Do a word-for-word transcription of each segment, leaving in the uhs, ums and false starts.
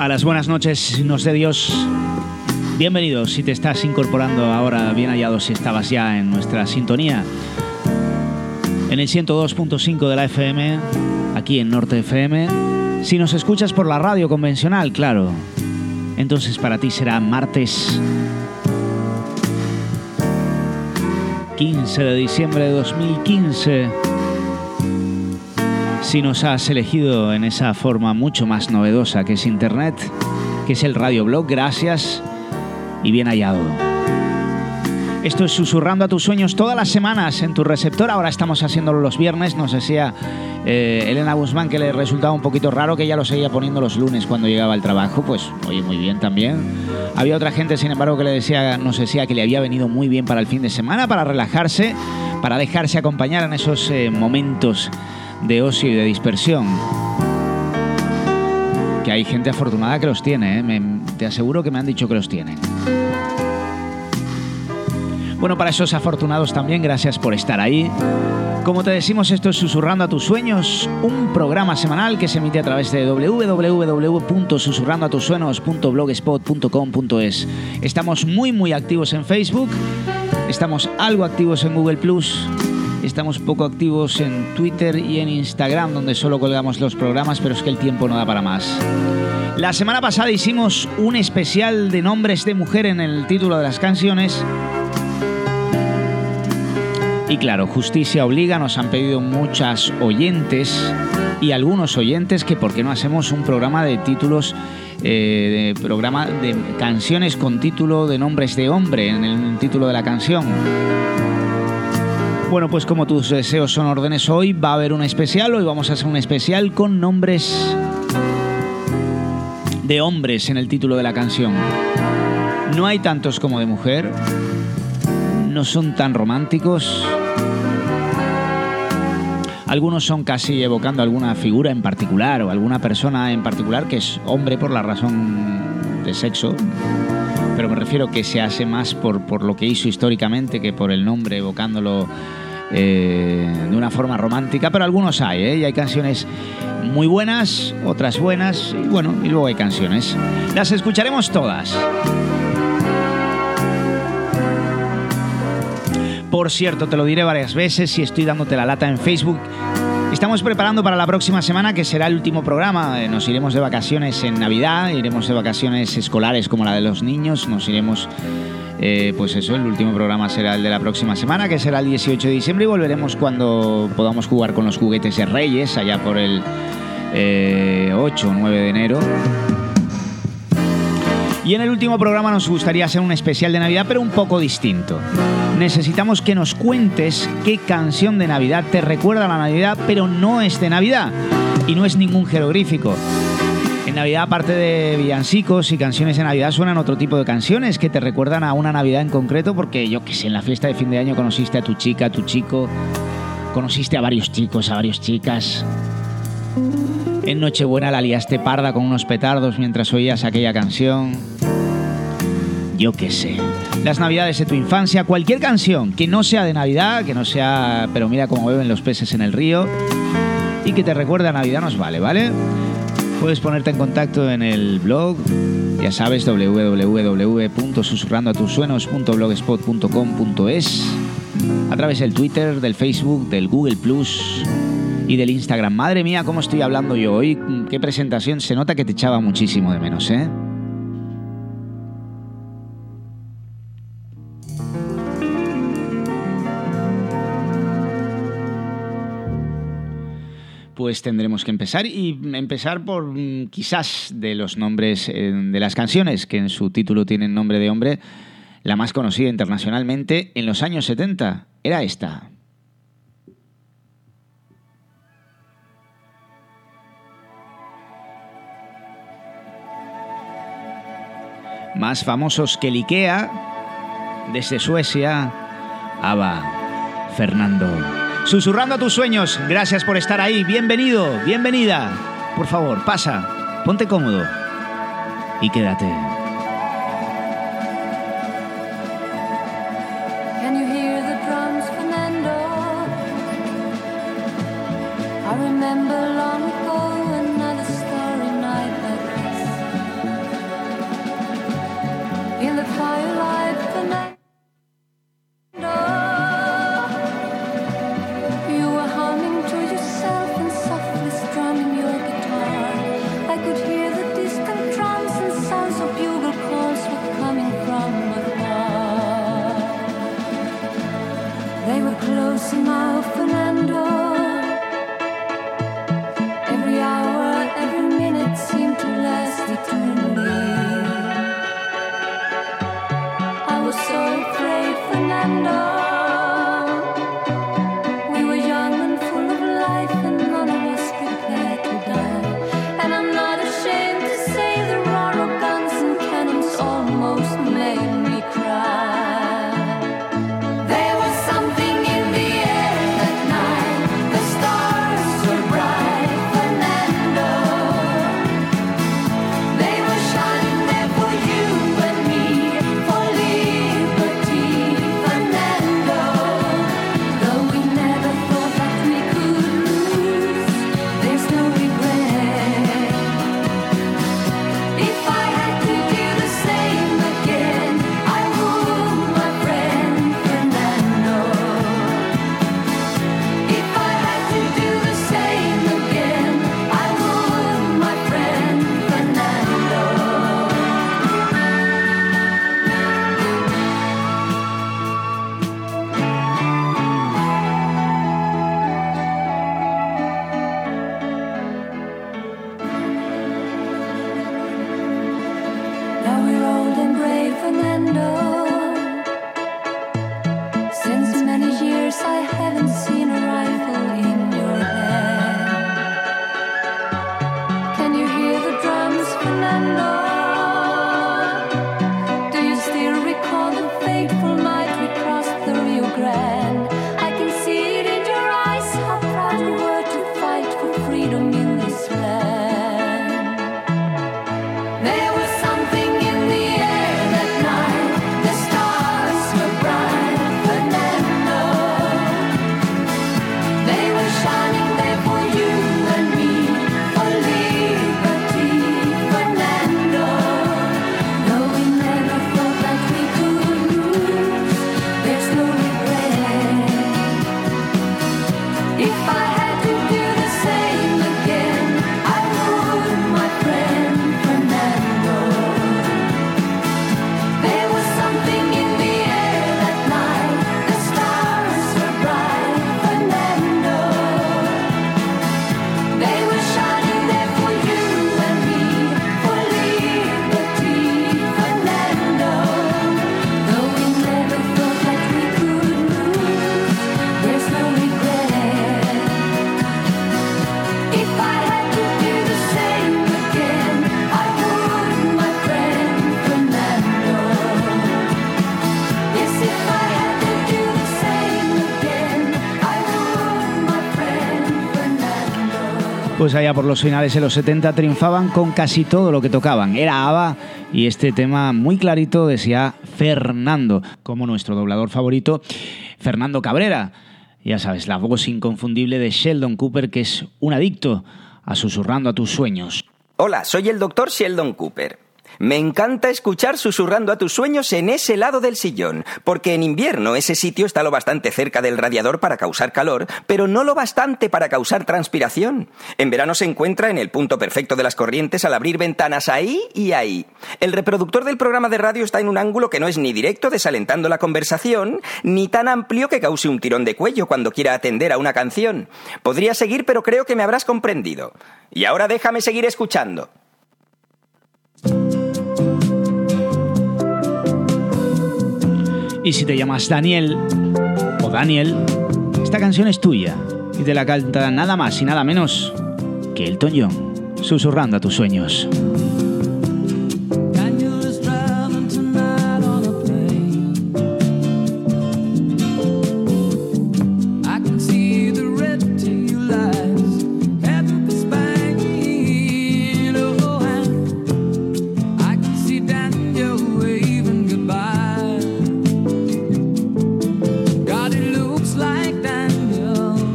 Hola, las buenas noches nos dé Dios. Bienvenidos si te estás incorporando ahora, bien hallado si estabas ya en nuestra sintonía. En el ciento dos punto cinco de la F M, aquí en Norte F M. Si nos escuchas por la radio convencional, claro, entonces para ti será martes quince de diciembre de dos mil quince. Si nos has elegido en esa forma mucho más novedosa que es Internet, que es el radioblog, gracias y bien hallado. Esto es Susurrando a tus sueños todas las semanas en tu receptor. Ahora estamos haciéndolo los viernes. Nos decía eh, Elena Guzmán que le resultaba un poquito raro que ella lo seguía poniendo los lunes cuando llegaba al trabajo. Pues oye, muy bien también. Había otra gente, sin embargo, que le decía, nos decía que le había venido muy bien para el fin de semana, para relajarse, para dejarse acompañar en esos eh, momentos de ocio y de dispersión. Que hay gente afortunada que los tiene, ¿eh? Me, te aseguro que me han dicho que los tienen. Bueno, para esos afortunados también, gracias por estar ahí. Como te decimos, esto es Susurrando a tus sueños, un programa semanal que se emite a través de doble u doble u doble u punto susurrando a tus sueños punto blogspot punto com punto es. Estamos muy, muy activos en Facebook, estamos algo activos en Google plus, estamos poco activos en Twitter y en Instagram, donde solo colgamos los programas, pero es que el tiempo no da para más. La semana pasada hicimos un especial de nombres de mujer en el título de las canciones. Y claro, justicia obliga, nos han pedido muchas oyentes y algunos oyentes que por qué no hacemos un programa de títulos, eh, de programa de canciones con título de nombres de hombre en el título de la canción. Bueno, pues como tus deseos son órdenes, hoy va a haber un especial, hoy vamos a hacer un especial con nombres de hombres en el título de la canción. No hay tantos como de mujer, no son tan románticos. Algunos son casi evocando alguna figura en particular o alguna persona en particular que es hombre por la razón de sexo, pero me refiero que se hace más por, por lo que hizo históricamente que por el nombre, evocándolo eh, de una forma romántica. Pero algunos hay, ¿eh? Y hay canciones muy buenas, otras buenas, y bueno, y luego hay canciones. Las escucharemos todas. Por cierto, te lo diré varias veces y estoy dándote la lata en Facebook. Estamos preparando para la próxima semana, que será el último programa. Nos iremos de vacaciones en Navidad, iremos de vacaciones escolares como la de los niños. Nos iremos, eh, pues eso, el último programa será el de la próxima semana, que será el dieciocho de diciembre, y volveremos cuando podamos jugar con los juguetes de Reyes, allá por el eh, ocho o nueve de enero. Y en el último programa nos gustaría hacer un especial de Navidad, pero un poco distinto. Necesitamos que nos cuentes qué canción de Navidad te recuerda a la Navidad, pero no es de Navidad y no es ningún jeroglífico. En Navidad, aparte de villancicos y canciones de Navidad, suenan otro tipo de canciones que te recuerdan a una Navidad en concreto, porque yo qué sé, en la fiesta de fin de año conociste a tu chica, a tu chico, conociste a varios chicos, a varias chicas. En Nochebuena la liaste parda con unos petardos mientras oías aquella canción. Yo qué sé. Las navidades de tu infancia, cualquier canción que no sea de Navidad, que no sea pero mira cómo beben los peces en el río, y que te recuerde a Navidad nos vale, ¿vale? Puedes ponerte en contacto en el blog, ya sabes, doble u doble u doble u punto susurrando a tus sueños punto blogspot punto com punto es, a través del Twitter, del Facebook, del Google plus y del Instagram. Madre mía, cómo estoy hablando yo hoy, qué presentación, se nota que te echaba muchísimo de menos, ¿eh? Pues tendremos que empezar y empezar por quizás de los nombres eh, de las canciones que en su título tienen nombre de hombre. La más conocida internacionalmente en los años setenta era esta. Más famosos que el IKEA, desde Suecia, ABBA, Fernando. Susurrando a tus sueños, gracias por estar ahí, bienvenido, bienvenida. Por favor, pasa, ponte cómodo y quédate. Can you hear the drums, Fernando? I remember long ago another starry night like this. They were close enough, Fernando. Every hour, every minute seemed to last eternally. I was so afraid, Fernando. We were young and full of life, and none of us prepared to die. And I'm not ashamed to say the roar of guns and cannons almost made me cry. There was something in the air that night. The stars were bright, Fernando. They were shining there for you and me, for liberty, Fernando. Though we never thought that we could lose, there's no regret. If I had to do the same again, I would, my friend Fernando. If I had to do the same again, I would, my friend Fernando. Now we're old and brave, Fernando. Since many years I haven't seen a rifle in your hand. Can you hear the drums, Fernando? Do you still recall the fateful night we crossed the Rio Grande? I can see it in your eyes, how proud you were to fight for freedom in this land. There was something in the air that night. The stars were bright, Fernando. They were shining there for you and me, for liberty, Fernando. Though we never thought that we could lose, there's no regret. If I had to do the same again, I would, my friend Fernando. There was something in the air that night. The stars were bright, Fernando. They were shining there for you and me, for liberty, Fernando. Though we never thought that we could lose, there's no regret. If I had to do the same again, I would, my friend Fernando. Yes, if I had to do the same again, I would, my friend Fernando. Pues allá por los finales de los setenta triunfaban con casi todo lo que tocaban. Era ABBA y este tema muy clarito decía Fernando, como nuestro doblador favorito, Fernando Cabrera. Ya sabes, la voz inconfundible de Sheldon Cooper, que es un adicto a Susurrando a tus sueños. Hola, soy el doctor Sheldon Cooper. Me encanta escuchar Susurrando a tus sueños en ese lado del sillón, porque en invierno ese sitio está lo bastante cerca del radiador para causar calor, pero no lo bastante para causar transpiración. En verano se encuentra en el punto perfecto de las corrientes al abrir ventanas ahí y ahí. El reproductor del programa de radio está en un ángulo que no es ni directo desalentando la conversación, ni tan amplio que cause un tirón de cuello cuando quiera atender a una canción. Podría seguir, pero creo que me habrás comprendido. Y ahora déjame seguir escuchando. Y si te llamas Daniel o Daniel, esta canción es tuya y te la canta nada más y nada menos que Elton John, Susurrando a tus sueños.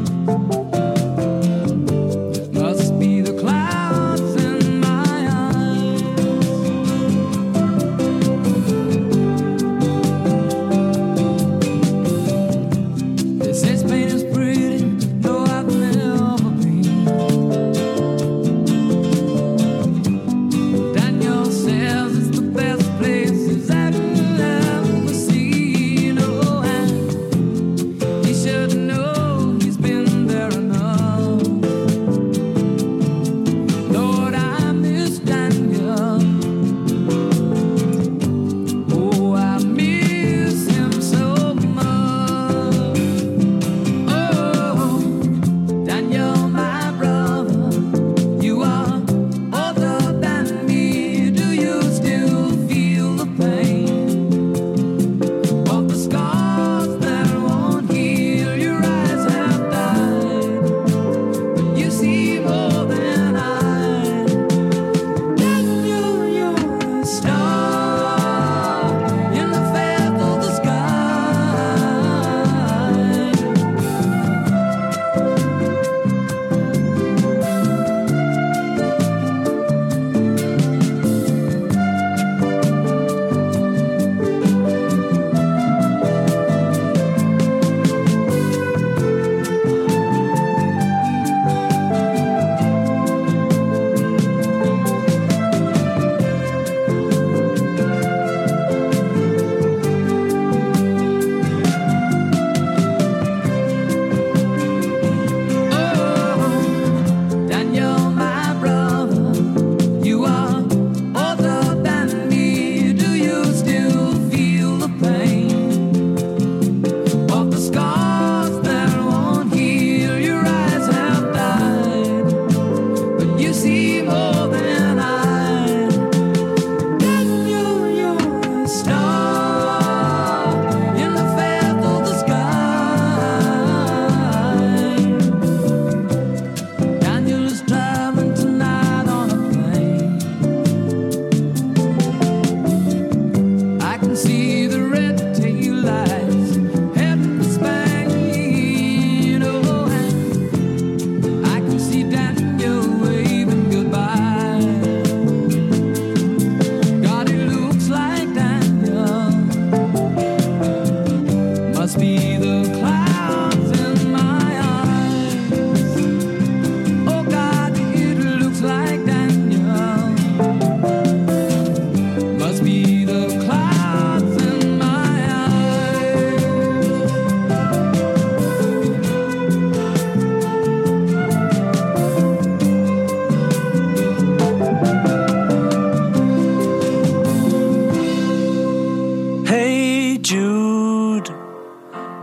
Must be the clouds in my eyes.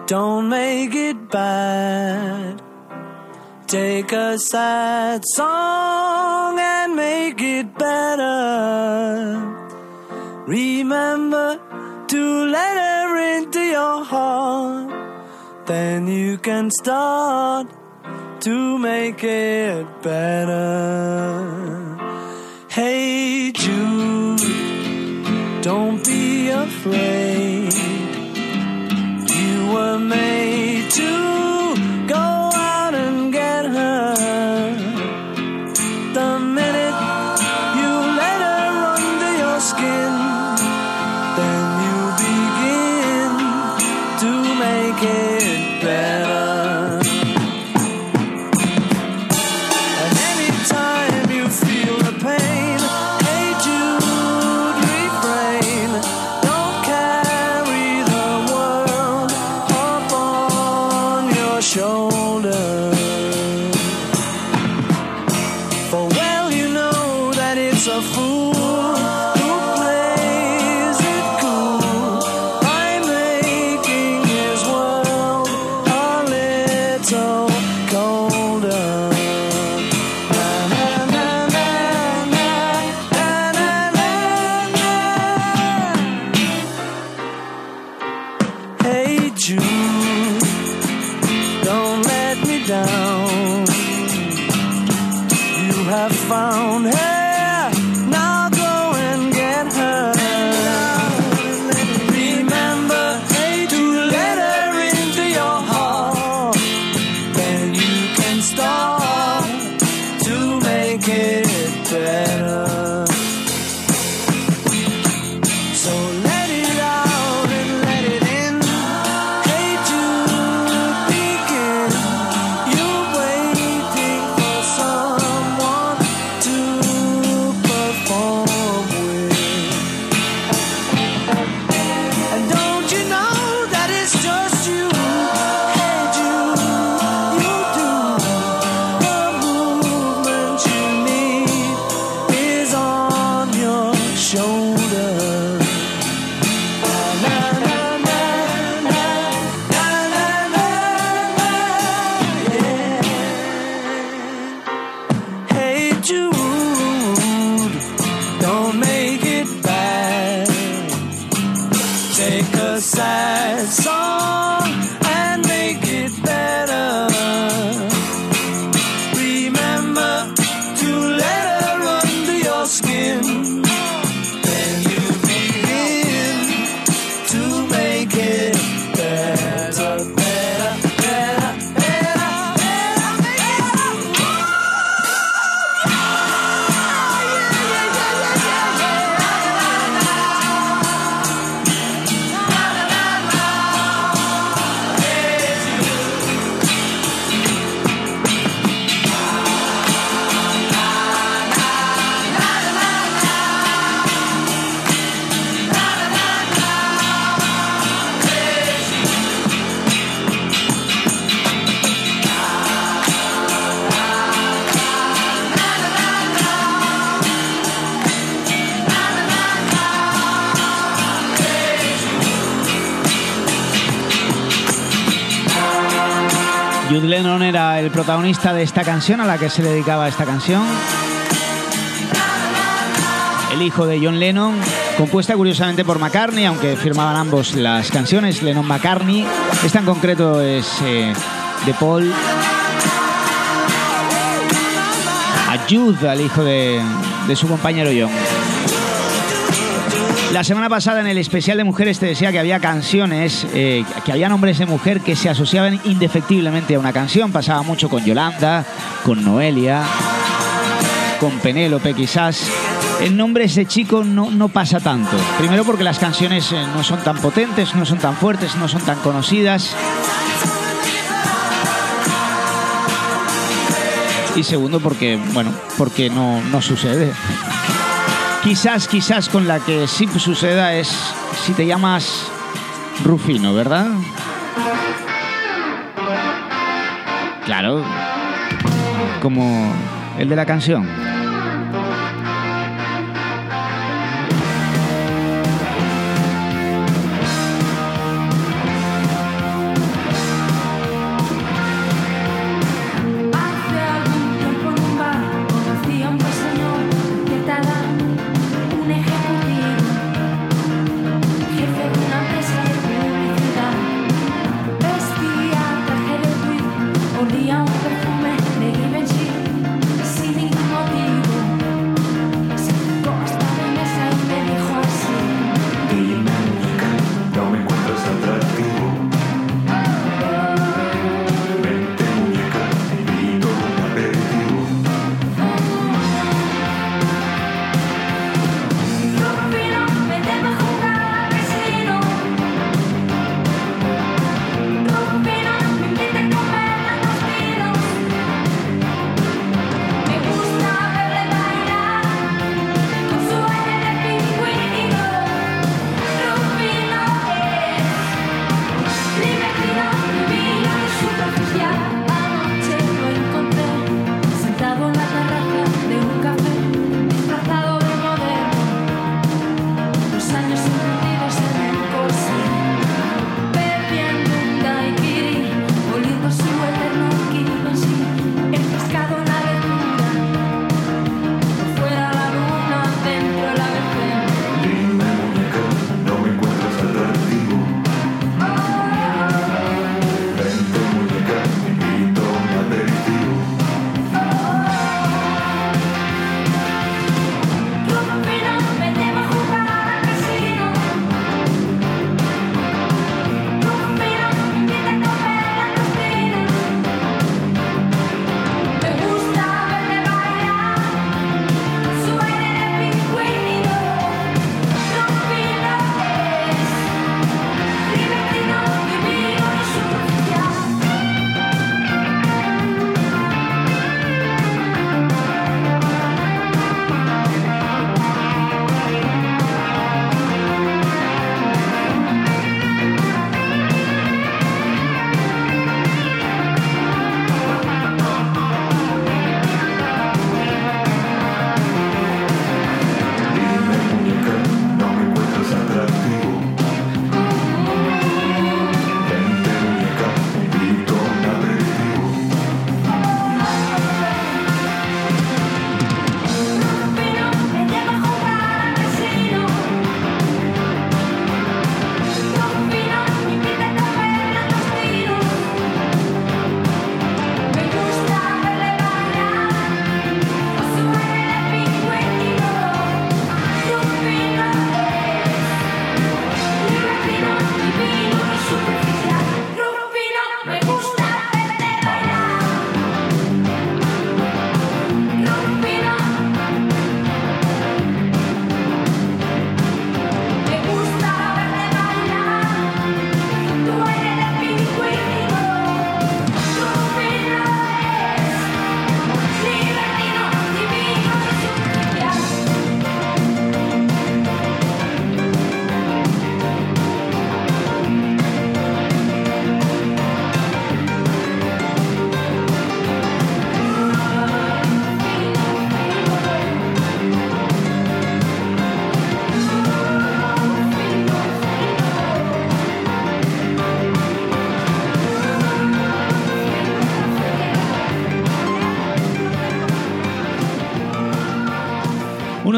don't make it bad. Take a sad song and make it better. Remember to let her into your heart. Then you can start to make it better. Hey Jude, don't be afraid. You were made to go out and get her. The minute you let her under your skin, then you begin to make it better. And anytime you feel the pain, hey Jude, refrain. Don't carry the world up on your shoulder. For well you know that it's a fool who plays it cool by making his world a little colder. Na, na, na, na, na, na, na, na, na. Hey Jude, don't let me down. You have found her, now go and get her. Remember to let her into your heart. Then you can start to make it better. So let it out and let it in. Hey Jude, begin. You're waiting for someone to perform with. And don't you know that it's just you? Hey Jude, you do. The movement you need is on your shoulder. Na, na, na, na, na, na, na, na, yeah. Hey Jude, don't make it bad. Take a sad song and make it better. Remember to let her under your skin. Then you begin to make it better, better, better, better, better, better. Jude Lennon era el protagonista de esta canción, a la que se dedicaba esta canción. El hijo de John Lennon, compuesta curiosamente por McCartney, aunque firmaban ambos las canciones, Lennon-McCartney. Esta en concreto es eh, de Paul. A Jude, al hijo de, de su compañero John. La semana pasada en el especial de mujeres te decía que había canciones, eh, que había nombres de mujer que se asociaban indefectiblemente a una canción. Pasaba mucho con Yolanda, con Noelia, con Penélope quizás. En nombres de chico no, no pasa tanto. Primero porque las canciones eh, no son tan potentes, no son tan fuertes, no son tan conocidas. Y segundo porque, bueno, porque no, no sucede. Quizás, quizás con la que sí suceda es si te llamas Rufino, ¿verdad? Claro, como el de la canción.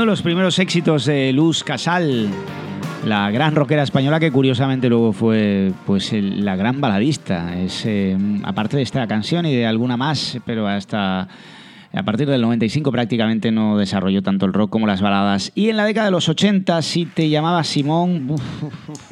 de los primeros éxitos de Luz Casal, la gran rockera española que curiosamente luego fue pues el, la gran baladista. Es, eh, aparte de esta canción y de alguna más, pero hasta a partir del noventa y cinco prácticamente no desarrolló tanto el rock como las baladas. Y en la década de los ochenta, si te llamabas Simón... Uf, uf, uf.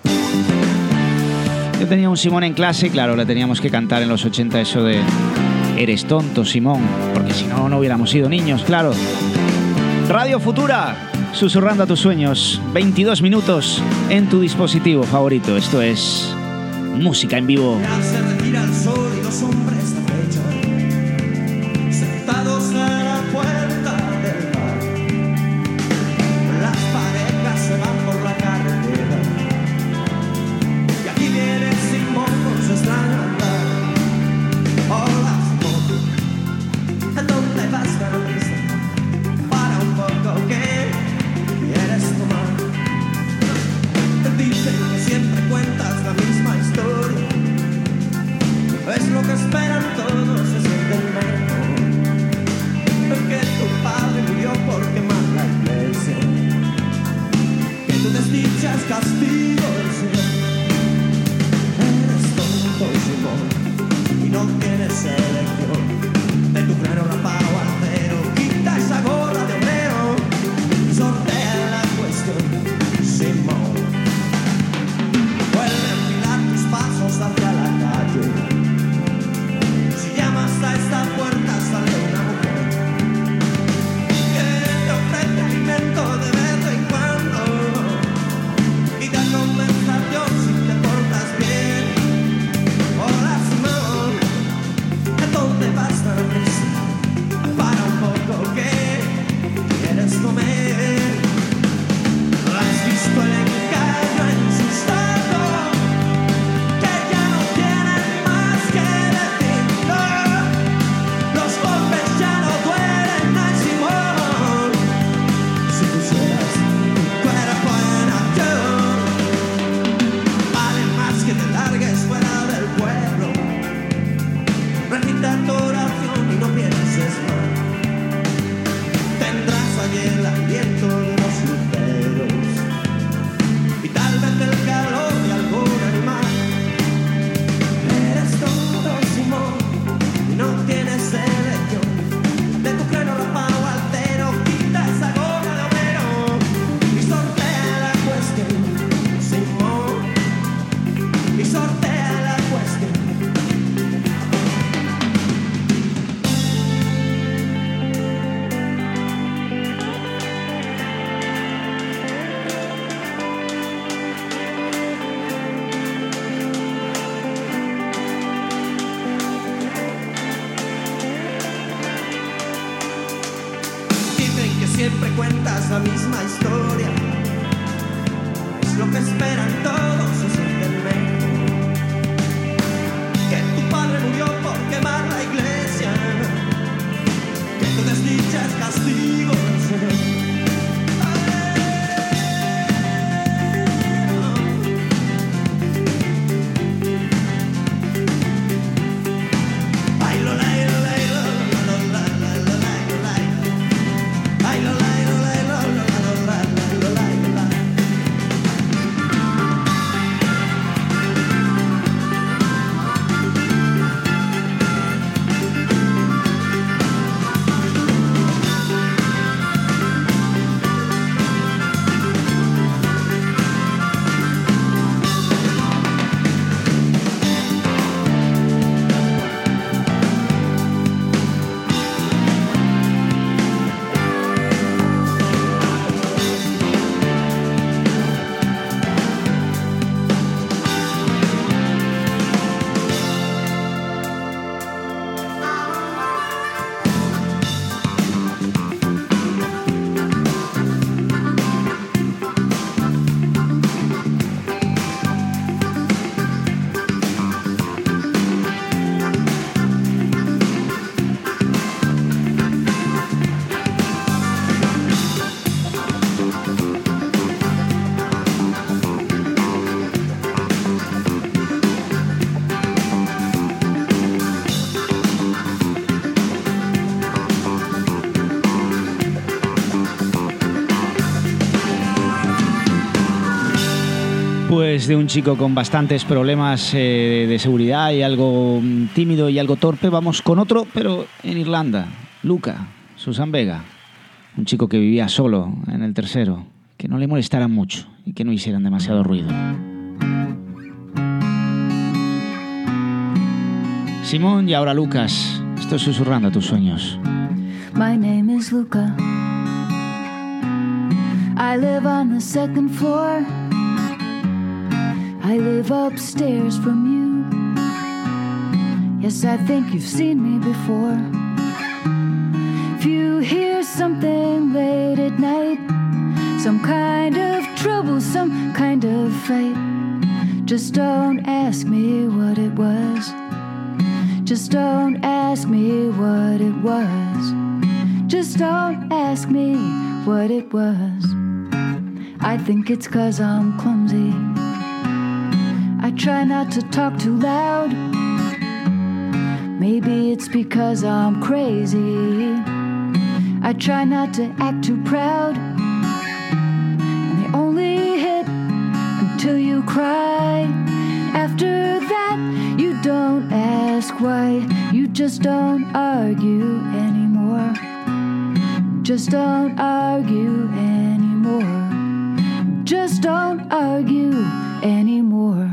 Yo tenía un Simón en clase y claro, le teníamos que cantar en los ochenta eso de eres tonto, Simón, porque si no, no hubiéramos sido niños, claro. Radio Futura, susurrando a tus sueños, veintidós minutos en tu dispositivo favorito. Esto es música en vivo. Se retira el sol y los hombres acechan, sentados a la puerta del bar. Las parejas se van por la carretera y aquí viene Simón con su extraño andar. Hola Simón, ¿a dónde vas tan prisa? Para un poco, ¿qué quieres tomar? Te dicen que siempre cuentas la misma historia, es lo que esperan todos, es el mejor. Que tu padre murió por quemar la iglesia, que tu desdicha es castigo del Señor. Eres tonto, Simón, y no tienes elección. De tu cráneo rapado al cero, quita esa gorra de obrero y sortea la cuestión, Simón. Vuelve a enfilar tus pasos hacia la calle. Si llamas a esta puerta sale una mujer que te ofrece alimento de vez en cuando y te compensación si te portas bien. Hola Simón, ¿a dónde vas tan prisa? Para un poco, ¿qué quieres comer? ¿Has visto el engaño en su estado? Que ya no tienen más que decir. No, los golpes ya no duelen, ay Simón. Si pusieras tu cuerpo en acción, vale más que te largues fuera del pueblo. Recita tu oración y no pienses más. Tendrás allí el aliento de los luceros y tal vez el calor de algún animal. Eres tonto, Simón, y no tienes elección. De tu cráneo rapado altero, quita esa gorra de obrero y sortea la cuestión, Simón, y sortea la cuestión. Dicen que siempre cuentas la misma historia, es lo que esperan todos, es el mejor. Que tu padre murió por quemar la iglesia, que tu desdicha es castigo del Señor. Bailo, lailo, lailo, la, la, la, la, la, lailo, lailo. Bailo, lailo, lailo, la, la, la, la, la, lailo, lailo. Después de un chico con bastantes problemas eh, de seguridad y algo tímido y algo torpe, vamos con otro, pero en Irlanda. Luca, Susan Vega. Un chico que vivía solo en el tercero, que no le molestaran mucho y que no hicieran demasiado ruido. Simón y ahora Lucas. Estoy susurrando a tus sueños. My name is Luca. I live on the second floor. I live upstairs from you. Yes, I think you've seen me before. If you hear something late at night, some kind of trouble, some kind of fight, just don't ask me what it was. Just don't ask me what it was. Just don't ask me what it was. I think it's 'cause I'm clumsy. I try not to talk too loud. Maybe it's because I'm crazy. I try not to act too proud. And they only hit until you cry. After that, you don't ask why. You just don't argue anymore. Just don't argue anymore. Just don't argue anymore.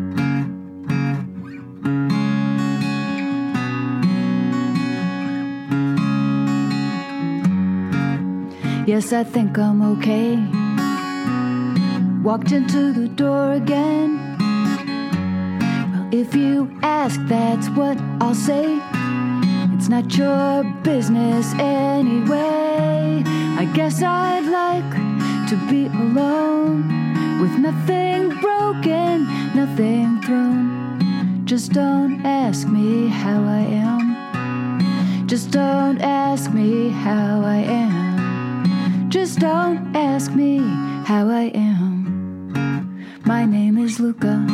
Yes, I think I'm okay. Walked into the door again. Well, if you ask, that's what I'll say. It's not your business anyway. I guess I'd like to be alone, with nothing broken, nothing thrown. Just don't ask me how I am. Just don't ask me how I am. Just don't ask me how I am. My name is Luca.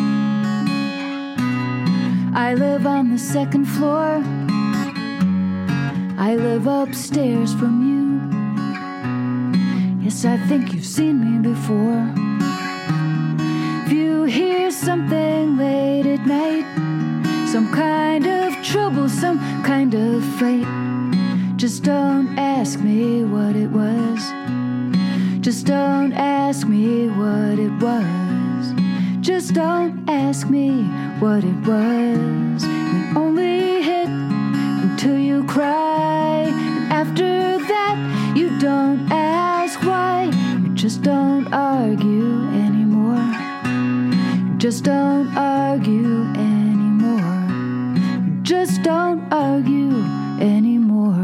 I live on the second floor. I live upstairs from you. Yes, I think you've seen me before. If you hear something late at night, some kind of trouble, some kind of fight, just don't ask me what it was. Just don't ask me what it was. Just don't ask me what it was. We only hit until you cry. And after that, you don't ask why. You just don't argue anymore. You just don't argue anymore. You just don't argue anymore.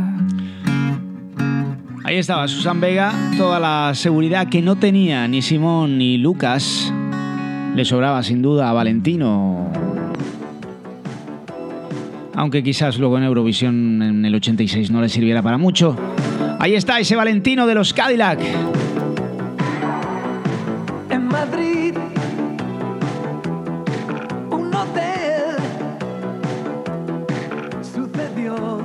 Ahí estaba Susan Vega, toda la seguridad que no tenía ni Simón ni Lucas. Le sobraba sin duda a Valentino. Aunque quizás luego en Eurovisión en el ochenta y seis no le sirviera para mucho. Ahí está ese Valentino de los Cadillac. En Madrid, un hotel sucedió.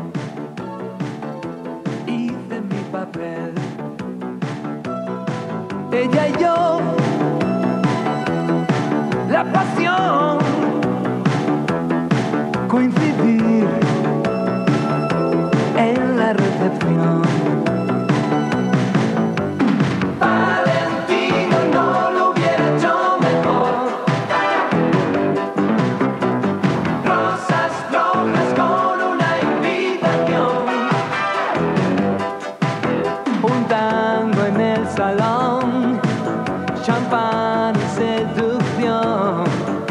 Hice mi papel. Ella y yo, la pasión, coincidir en la recepción. Valentino no lo hubiera hecho mejor. Rosas rojas con una invitación. Un tango en el salón, champán y seducción.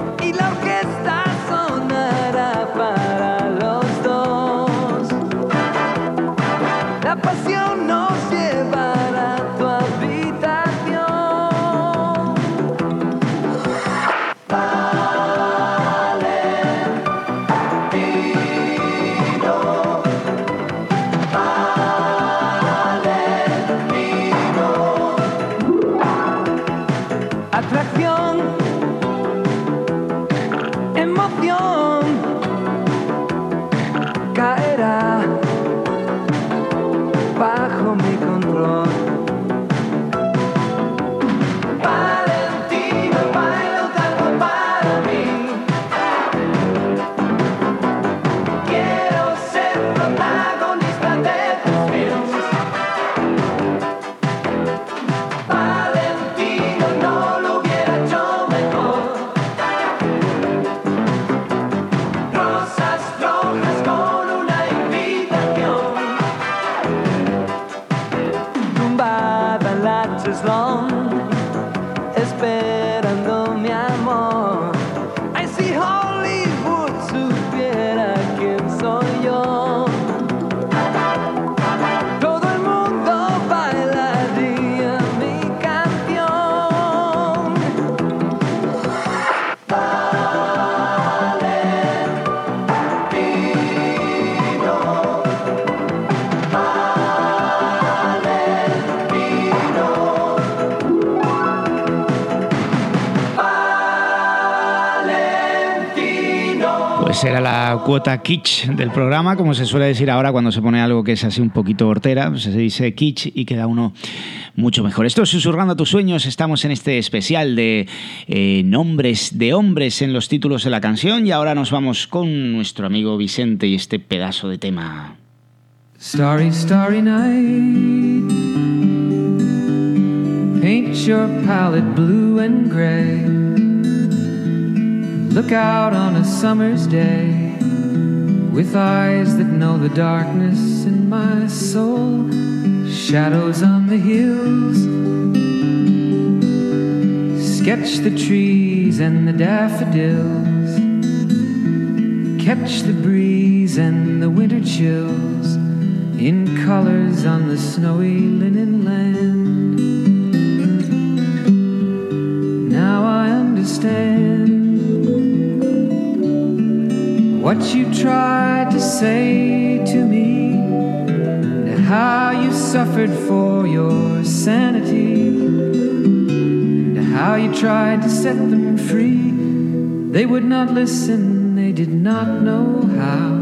Pues era la cuota kitsch del programa, como se suele decir ahora cuando se pone algo que es así un poquito hortera, pues se dice kitsch y queda uno mucho mejor. Esto es Susurrando a tus sueños, estamos en este especial de eh, nombres de hombres en los títulos de la canción y ahora nos vamos con nuestro amigo Vicente y este pedazo de tema. Starry, starry night, paint your palette blue and gray. Look out on a summer's day with eyes that know the darkness in my soul. Shadows on the hills, sketch the trees and the daffodils, catch the breeze and the winter chills in colors on the snowy linen land. Now I understand what you tried to say to me, and how you suffered for your sanity, and how you tried to set them free. They would not listen, they did not know how.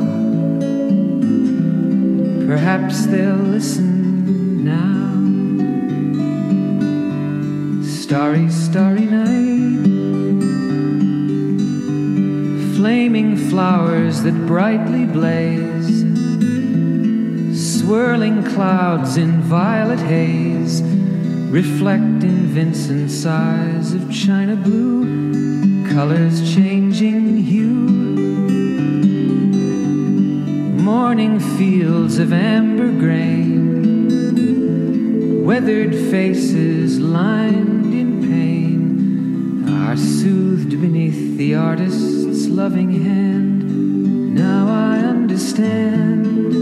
Perhaps they'll listen now. Starry, starry night, flaming flowers that brightly blaze, swirling clouds in violet haze, reflect in Vincent's eyes of china blue, colors changing hue. Morning fields of amber grain, weathered faces lined in pain, are soothed beneath the artist's loving hand. Now I understand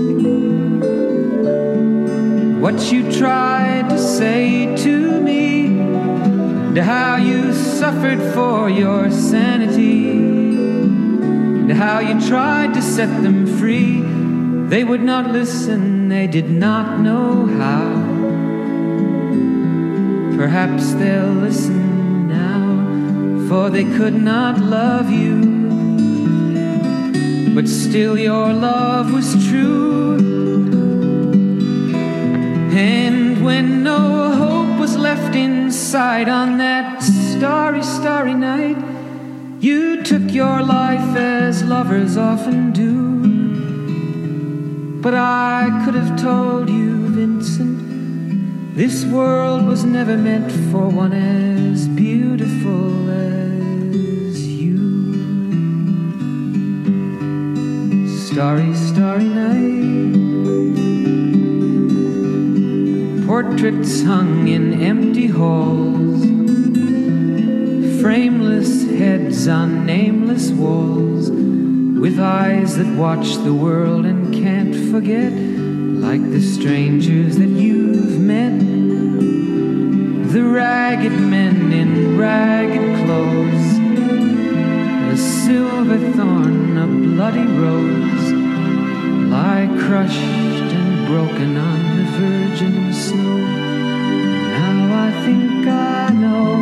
what you tried to say to me, and how you suffered for your sanity, and how you tried to set them free. They would not listen, they did not know how. Perhaps they'll listen now, for they could not love you, but still your love was true. And when no hope was left inside on that starry, starry night, you took your life as lovers often do. But I could have told you, Vincent, this world was never meant for one as beautiful as you. Starry, starry night, portraits hung in empty halls, frameless heads on nameless walls, with eyes that watch the world and can't forget, like the strangers that you've met, the ragged men in ragged clothes, a silver thorn, a bloody rose, lie crushed and broken on the virgin snow. Now I think I know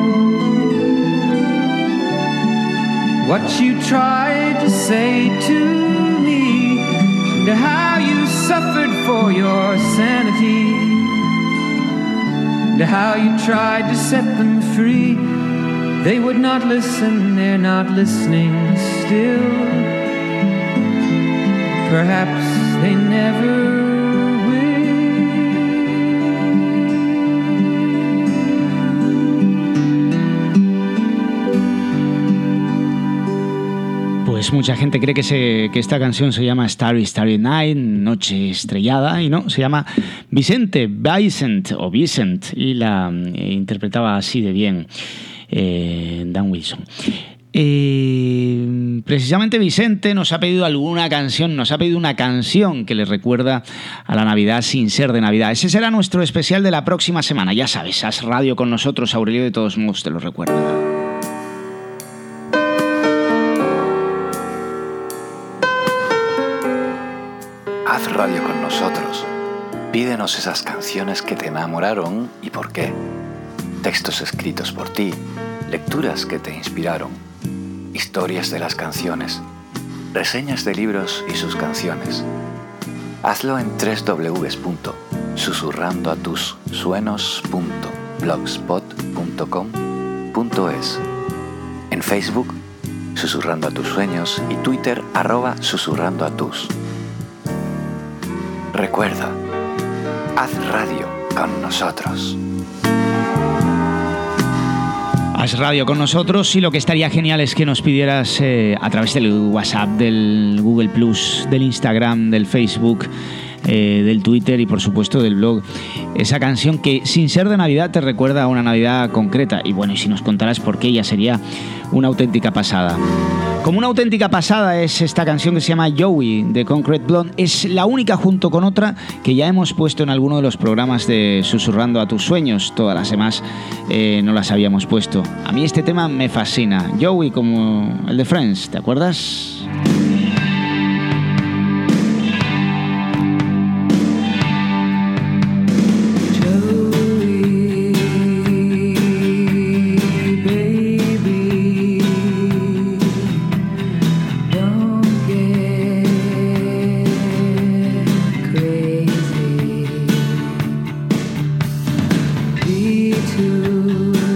what you tried to say to me, and how you suffered for your sanity, and how you tried to set them free. They would not listen, they're not listening still. Perhaps they never Pues mucha gente cree que, se, que esta canción se llama Starry Starry Night, Noche Estrellada, y no, se llama Vicente, Vicent o Vicent, y la eh, interpretaba así de bien eh, Dan Wilson. Eh, precisamente Vicente nos ha pedido alguna canción, nos ha pedido una canción que le recuerda a la Navidad sin ser de Navidad. Ese será nuestro especial de la próxima semana. Ya sabes, haz radio con nosotros, Aurelio de todos modos te lo recuerda. Haz radio con nosotros. Pídenos esas canciones que te enamoraron y por qué. Textos escritos por ti, lecturas que te inspiraron, historias de las canciones. reseñas de libros y sus canciones. Hazlo en doble u doble u doble u punto susurrando a tus suenos punto blogspot punto com punto es, en Facebook Susurrando a tus sueños y Twitter arroba susurrando a tus. Recuerda, haz radio con nosotros. Haz radio con nosotros y lo que estaría genial es que nos pidieras eh, a través del WhatsApp, del Google Plus, del Instagram, del Facebook, eh, del Twitter y por supuesto del blog, esa canción que sin ser de Navidad te recuerda a una Navidad concreta. Y bueno, y si nos contaras por qué, ya sería una auténtica pasada. Como una auténtica pasada es esta canción que se llama Joey de Concrete Blonde. Es la única junto con otra que ya hemos puesto en alguno de los programas de Susurrando a tus sueños. Todas las demás eh, no las habíamos puesto. A mí este tema me fascina. Joey como el de Friends, ¿te acuerdas?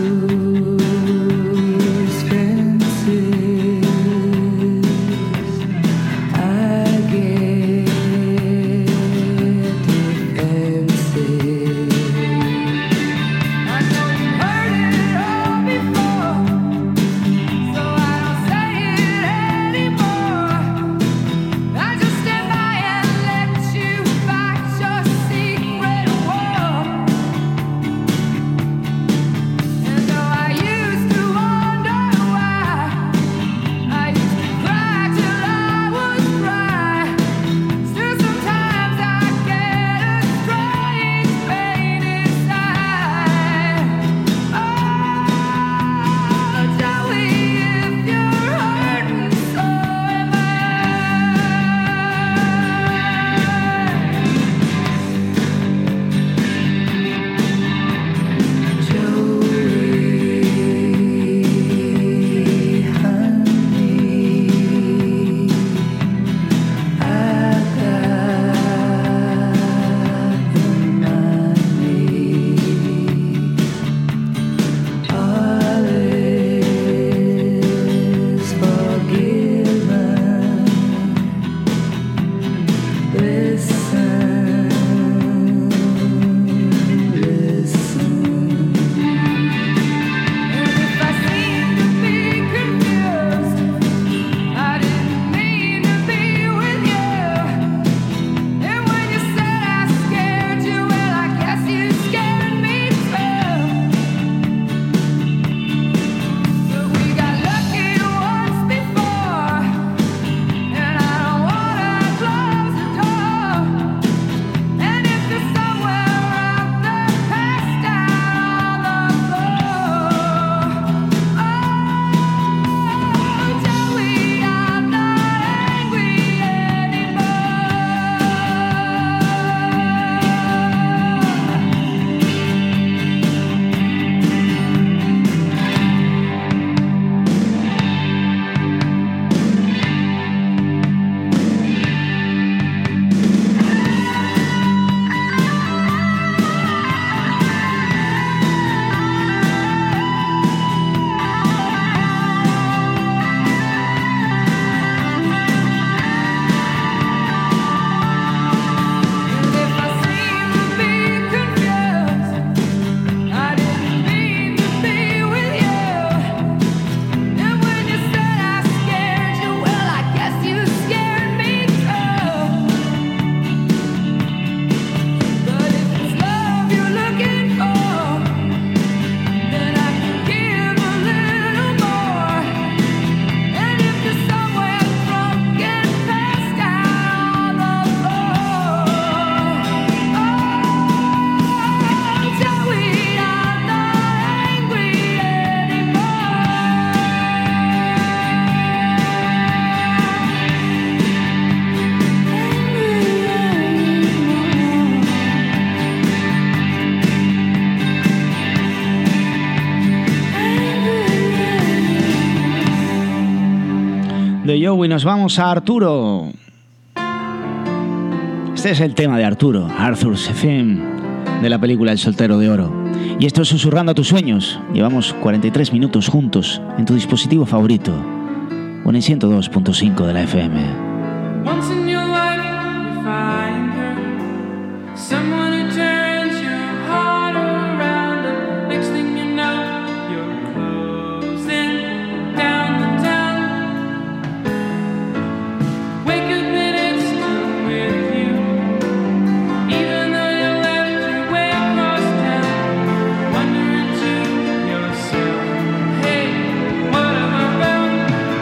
Fences Joe y nos vamos a Arturo. Este es el tema de Arturo, Arthur's Theme, de la película El soltero de oro. Y esto es Susurrando a tus sueños. Llevamos cuarenta y tres minutos juntos en tu dispositivo favorito, o en el ciento dos punto cinco de la F M. Once in your life you find her, someone who turns your heart around, and next thing you know you're closing down the town. Wake up and it's still with you, even though you left your way across town. Wondering to yourself, hey, what have I found?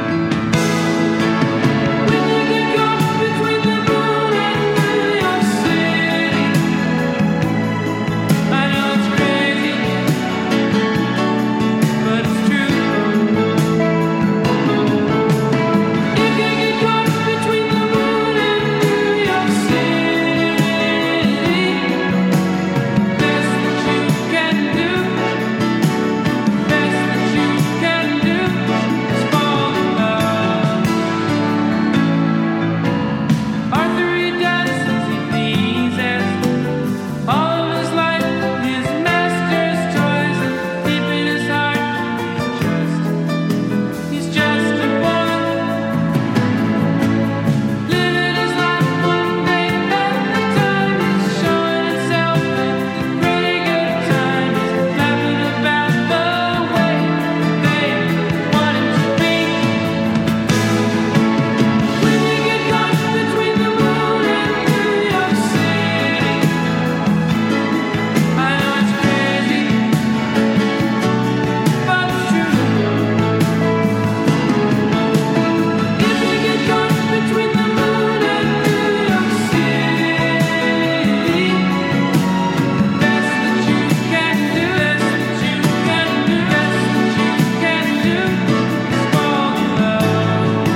When you get caught between the moon and New York City, I know it's crazy, but it's true. If you get caught between the moon and New York City, best that you can do, best that you can do is fall in love. Arthur, he does as he pleases. All of his life, his master's toys, and deep in his heart, he's just, he's just a boy. Living his life one day at a time, he's showing himself a pretty good time. He's laughing about the way they want him to be. When you get caught between the moon and New York City, I know it's crazy, but it's true. If you get caught between the moon and New York City, best that you can do, best that you can do, best that you can do is fall in love.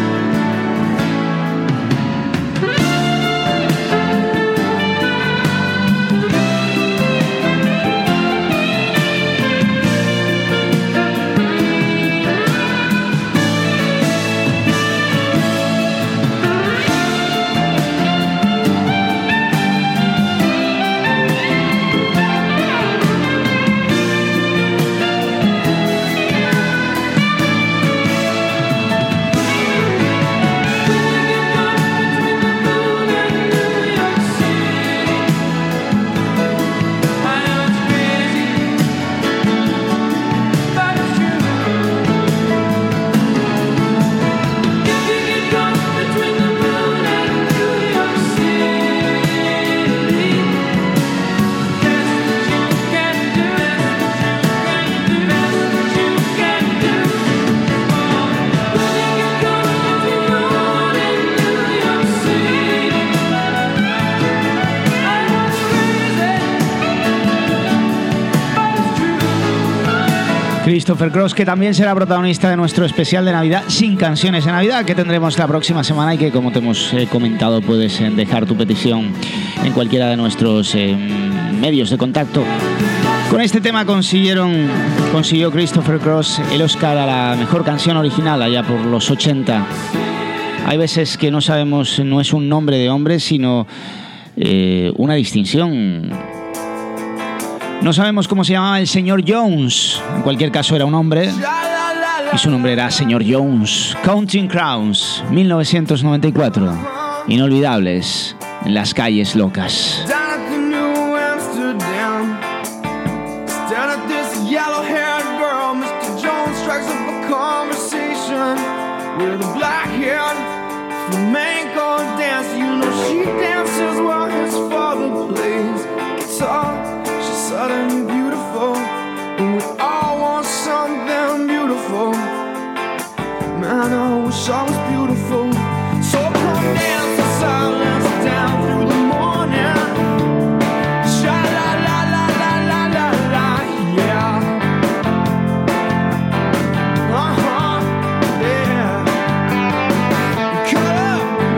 Christopher Cross, que también será protagonista de nuestro especial de Navidad sin canciones de Navidad, que tendremos la próxima semana y que, como te hemos eh, comentado, puedes eh, dejar tu petición en cualquiera de nuestros eh, medios de contacto. Con este tema consiguieron, consiguió Christopher Cross el Oscar a la mejor canción original allá por los ochenta. Hay veces que no sabemos, no es un nombre de hombre, sino eh, una distinción. No sabemos cómo se llamaba el señor Jones. En cualquier caso era un hombre y su nombre era señor Jones. Counting Crowns, mil novecientos noventa y cuatro. Inolvidables en las calles locas. Down at the New Amsterdam, down at this yellow-haired girl, Mister Jones strikes up a conversation with a black-haired flamenco dancer. You know she dances while his father plays guitar. She's suddenly beautiful, and we all want something beautiful. Man, I wish I was beautiful. So come dance in silence down through the morning. Sha la la la la la la la, yeah. Uh huh, yeah. Cut up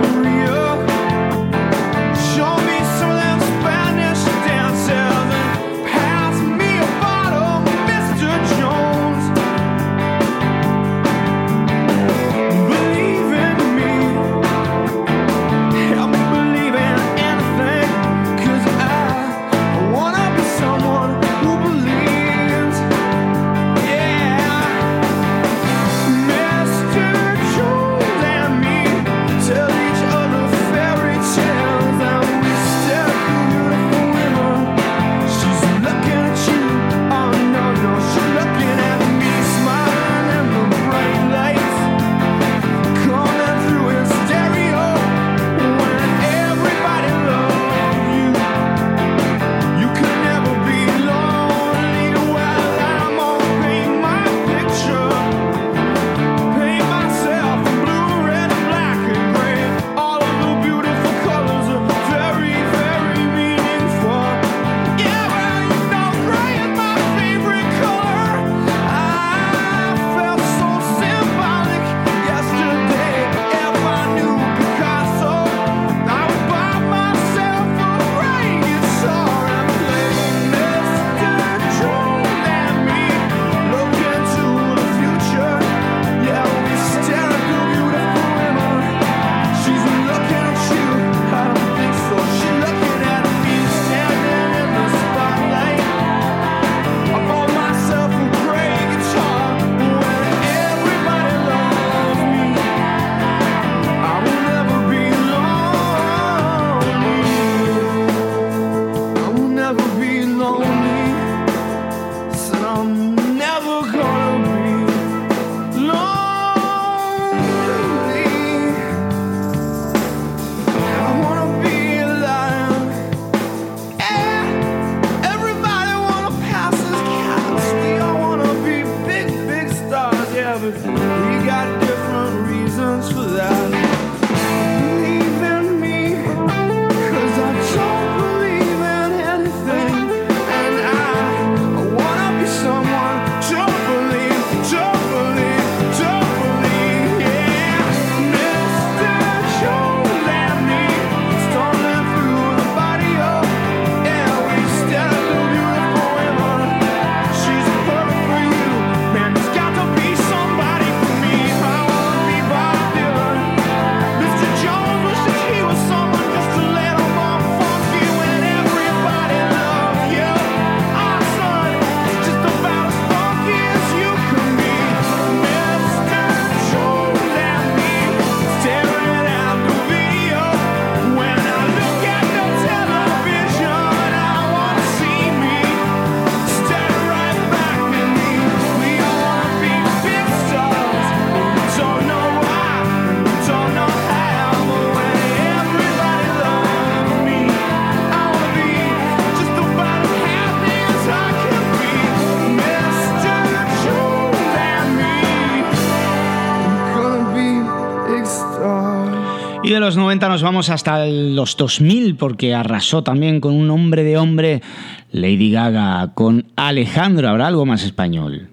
los noventa nos vamos hasta los dos mil, porque arrasó también con un nombre de hombre Lady Gaga, con Alejandro. Habrá algo más español.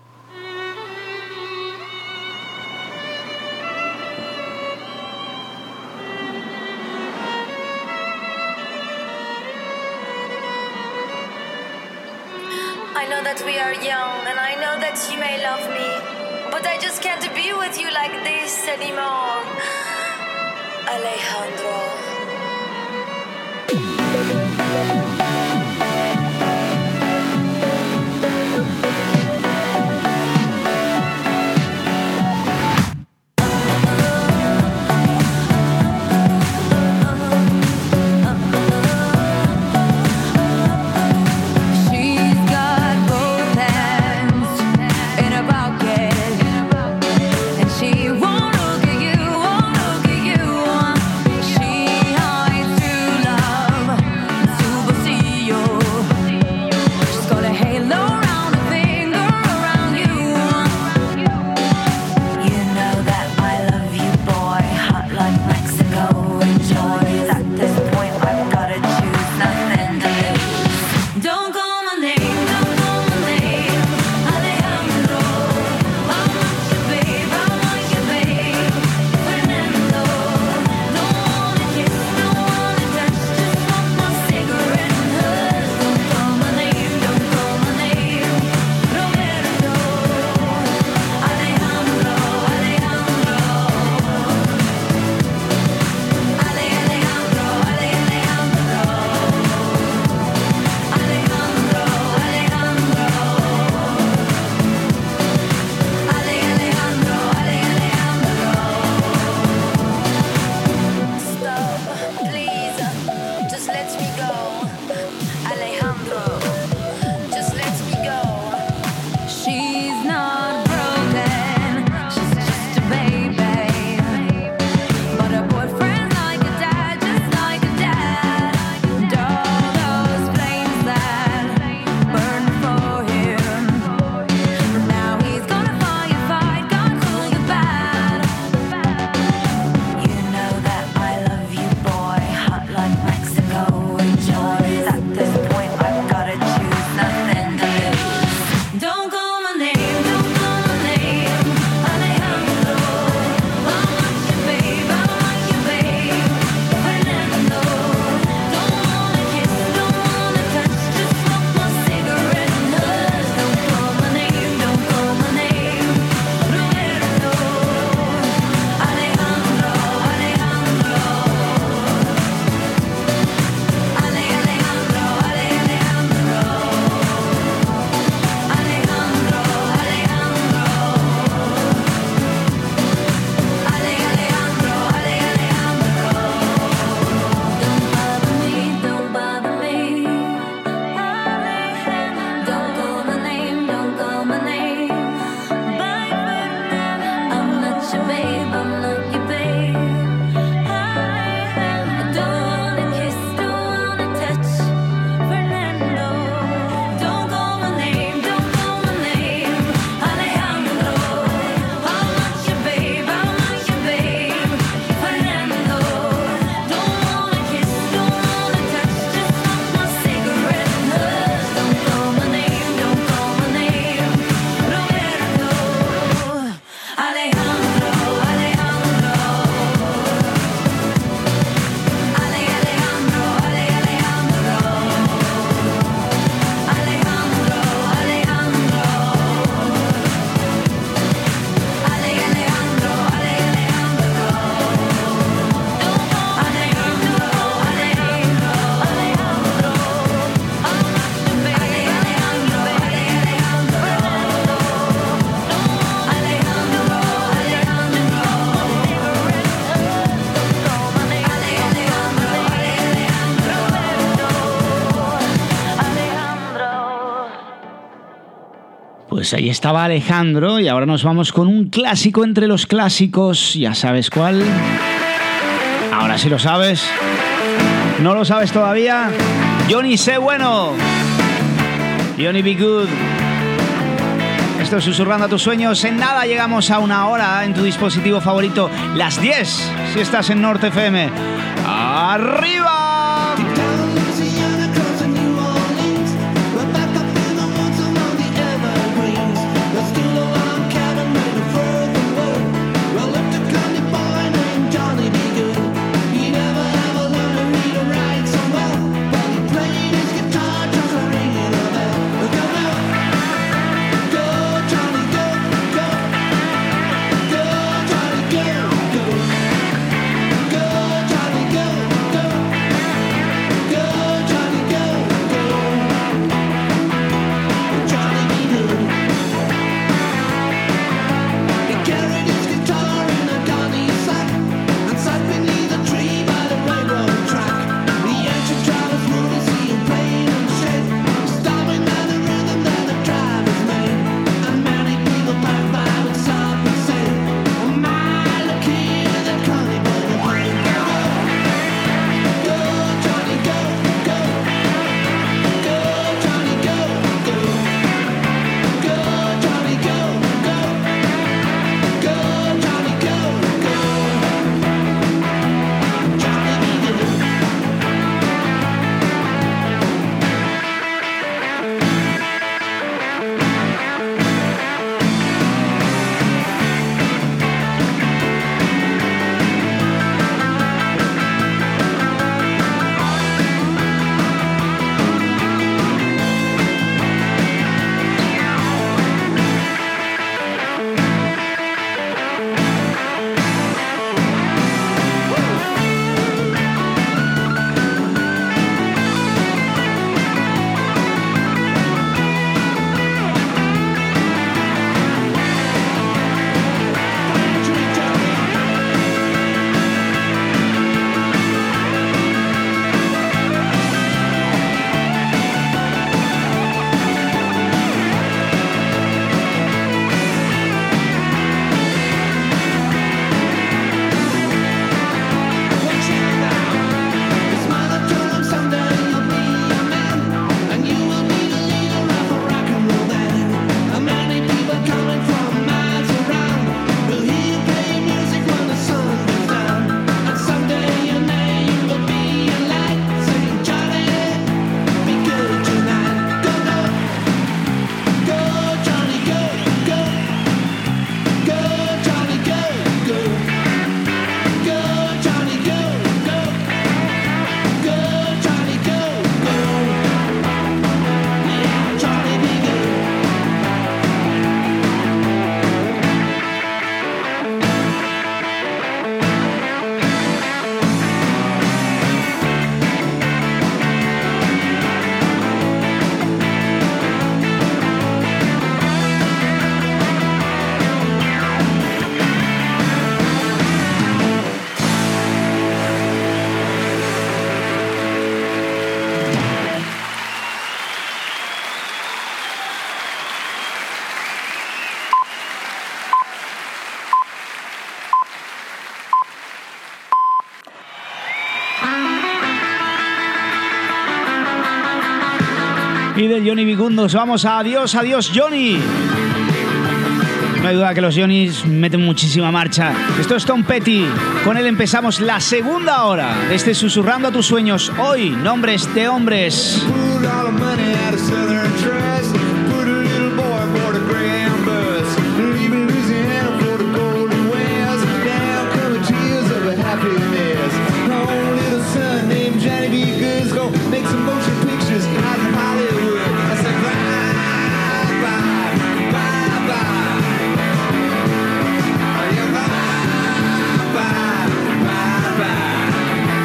I know that we are young and I know that you may love me, but I just can't be with you like this anymore. Alejandro. Pues ahí estaba Alejandro y ahora nos vamos con un clásico entre los clásicos. ¿Ya sabes cuál? Ahora sí lo sabes. ¿No lo sabes todavía? Johnny Sé Bueno. Johnny Be Good. Esto es Susurrando a tus sueños. En nada llegamos a una hora en tu dispositivo favorito. Las diez, si estás en Norte F M. ¡Arriba! Y del Johnny Bicundos vamos a Adiós, Adiós Johnny. No hay duda que los Johnnys meten muchísima marcha. Esto es Tom Petty. Con él empezamos la segunda hora de este Susurrando a tus sueños. Hoy, nombres de hombres.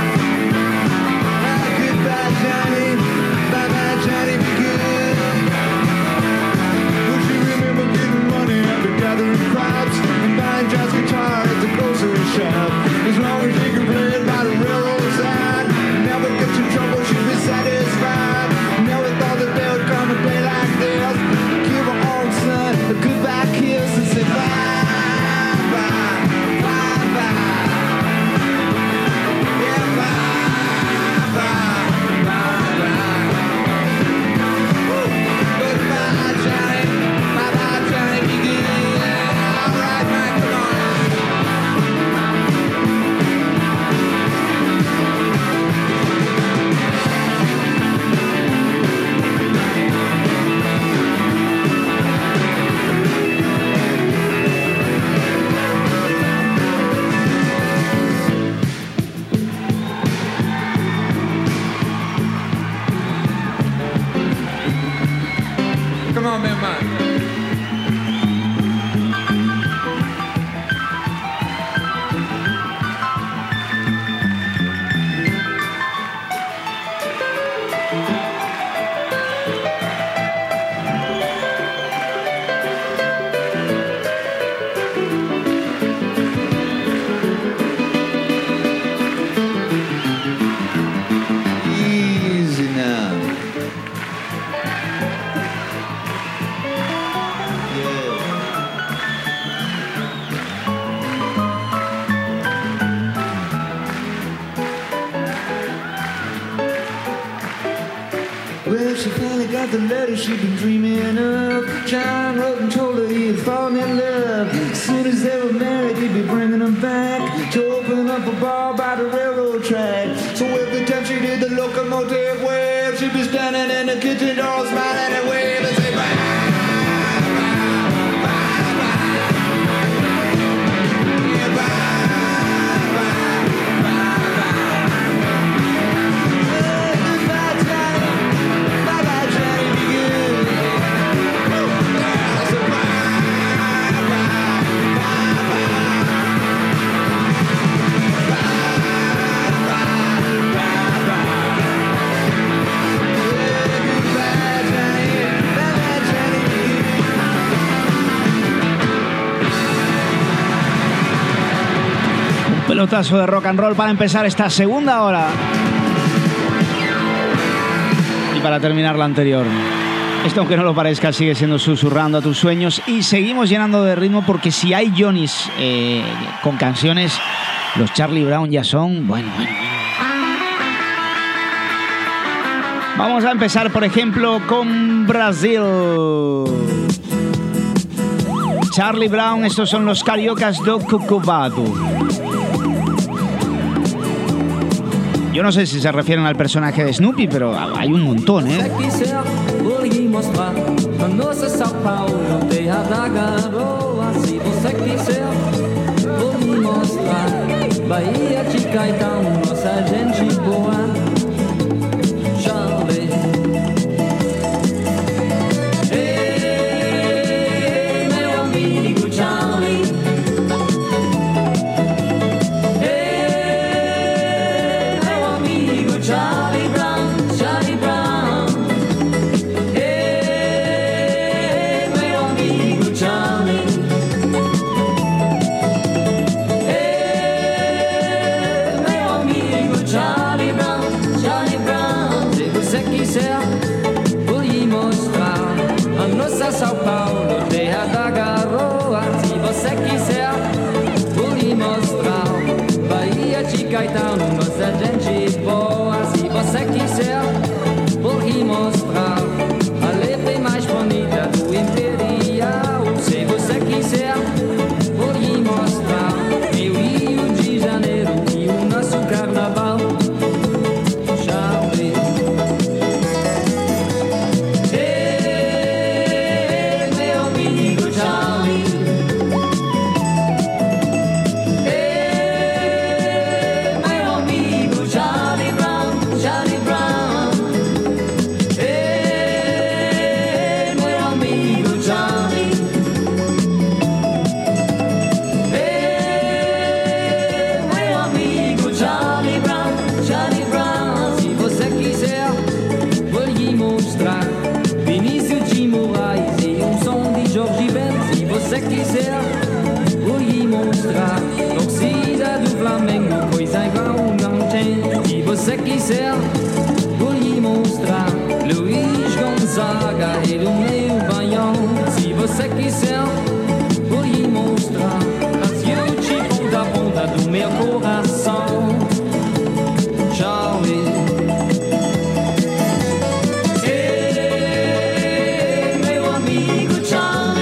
Johnny, bye bye Johnny, be good. Easy now. Well, she finally got the letter she'd been dreaming of. John wrote and told her he had fallen in love. As soon as they were married, he'd be bringing them back to open up a bar by the railroad track. So every time she did the locomotive wave, she'd be standing in the kitchen door smiling and waving and say bye. Pelotazo de rock and roll para empezar esta segunda hora. Y para terminar la anterior. Esto, aunque no lo parezca, sigue siendo Susurrando a tus sueños. Y seguimos llenando de ritmo porque si hay Johnnys eh, con canciones, los Charlie Brown ya son... Bueno, bueno, bueno. Vamos a empezar, por ejemplo, con Brasil. Charlie Brown, estos son los Cariocas do Cucubado. Yo no sé si se refieren al personaje de Snoopy, pero hay un montón, ¿eh? Vou lhe mostrar a nossa São Paulo, terra da garoa. Se você quiser, vou lhe mostrar Bahia de Caetano, nossa gente boa. Charlie, ei, meu amigo Charlie, ei, meu amigo Charlie Brown, Charlie Brown. Vou lhe mostrar a nossa São Paulo, terra da garoa. Se você quiser, vou lhe mostrar Bahia de Caetano, nossa gente boa. Se você quiser, vou lhe mostrar a letra mais bonita do Imperial. Se você quiser, vou lhe mostrar meu Rio de Janeiro e o nosso carnaval. Charlie, se quiser, vou lhe mostrar torcida do Flamengo, coisa igual não tem. Se você quiser, vou lhe mostrar Luiz Gonzaga, ele o meu banhão. Se você quiser, vou lhe mostrar nasceu tipo da ponta do meu coração. Charlie, ei, meu amigo Charlie.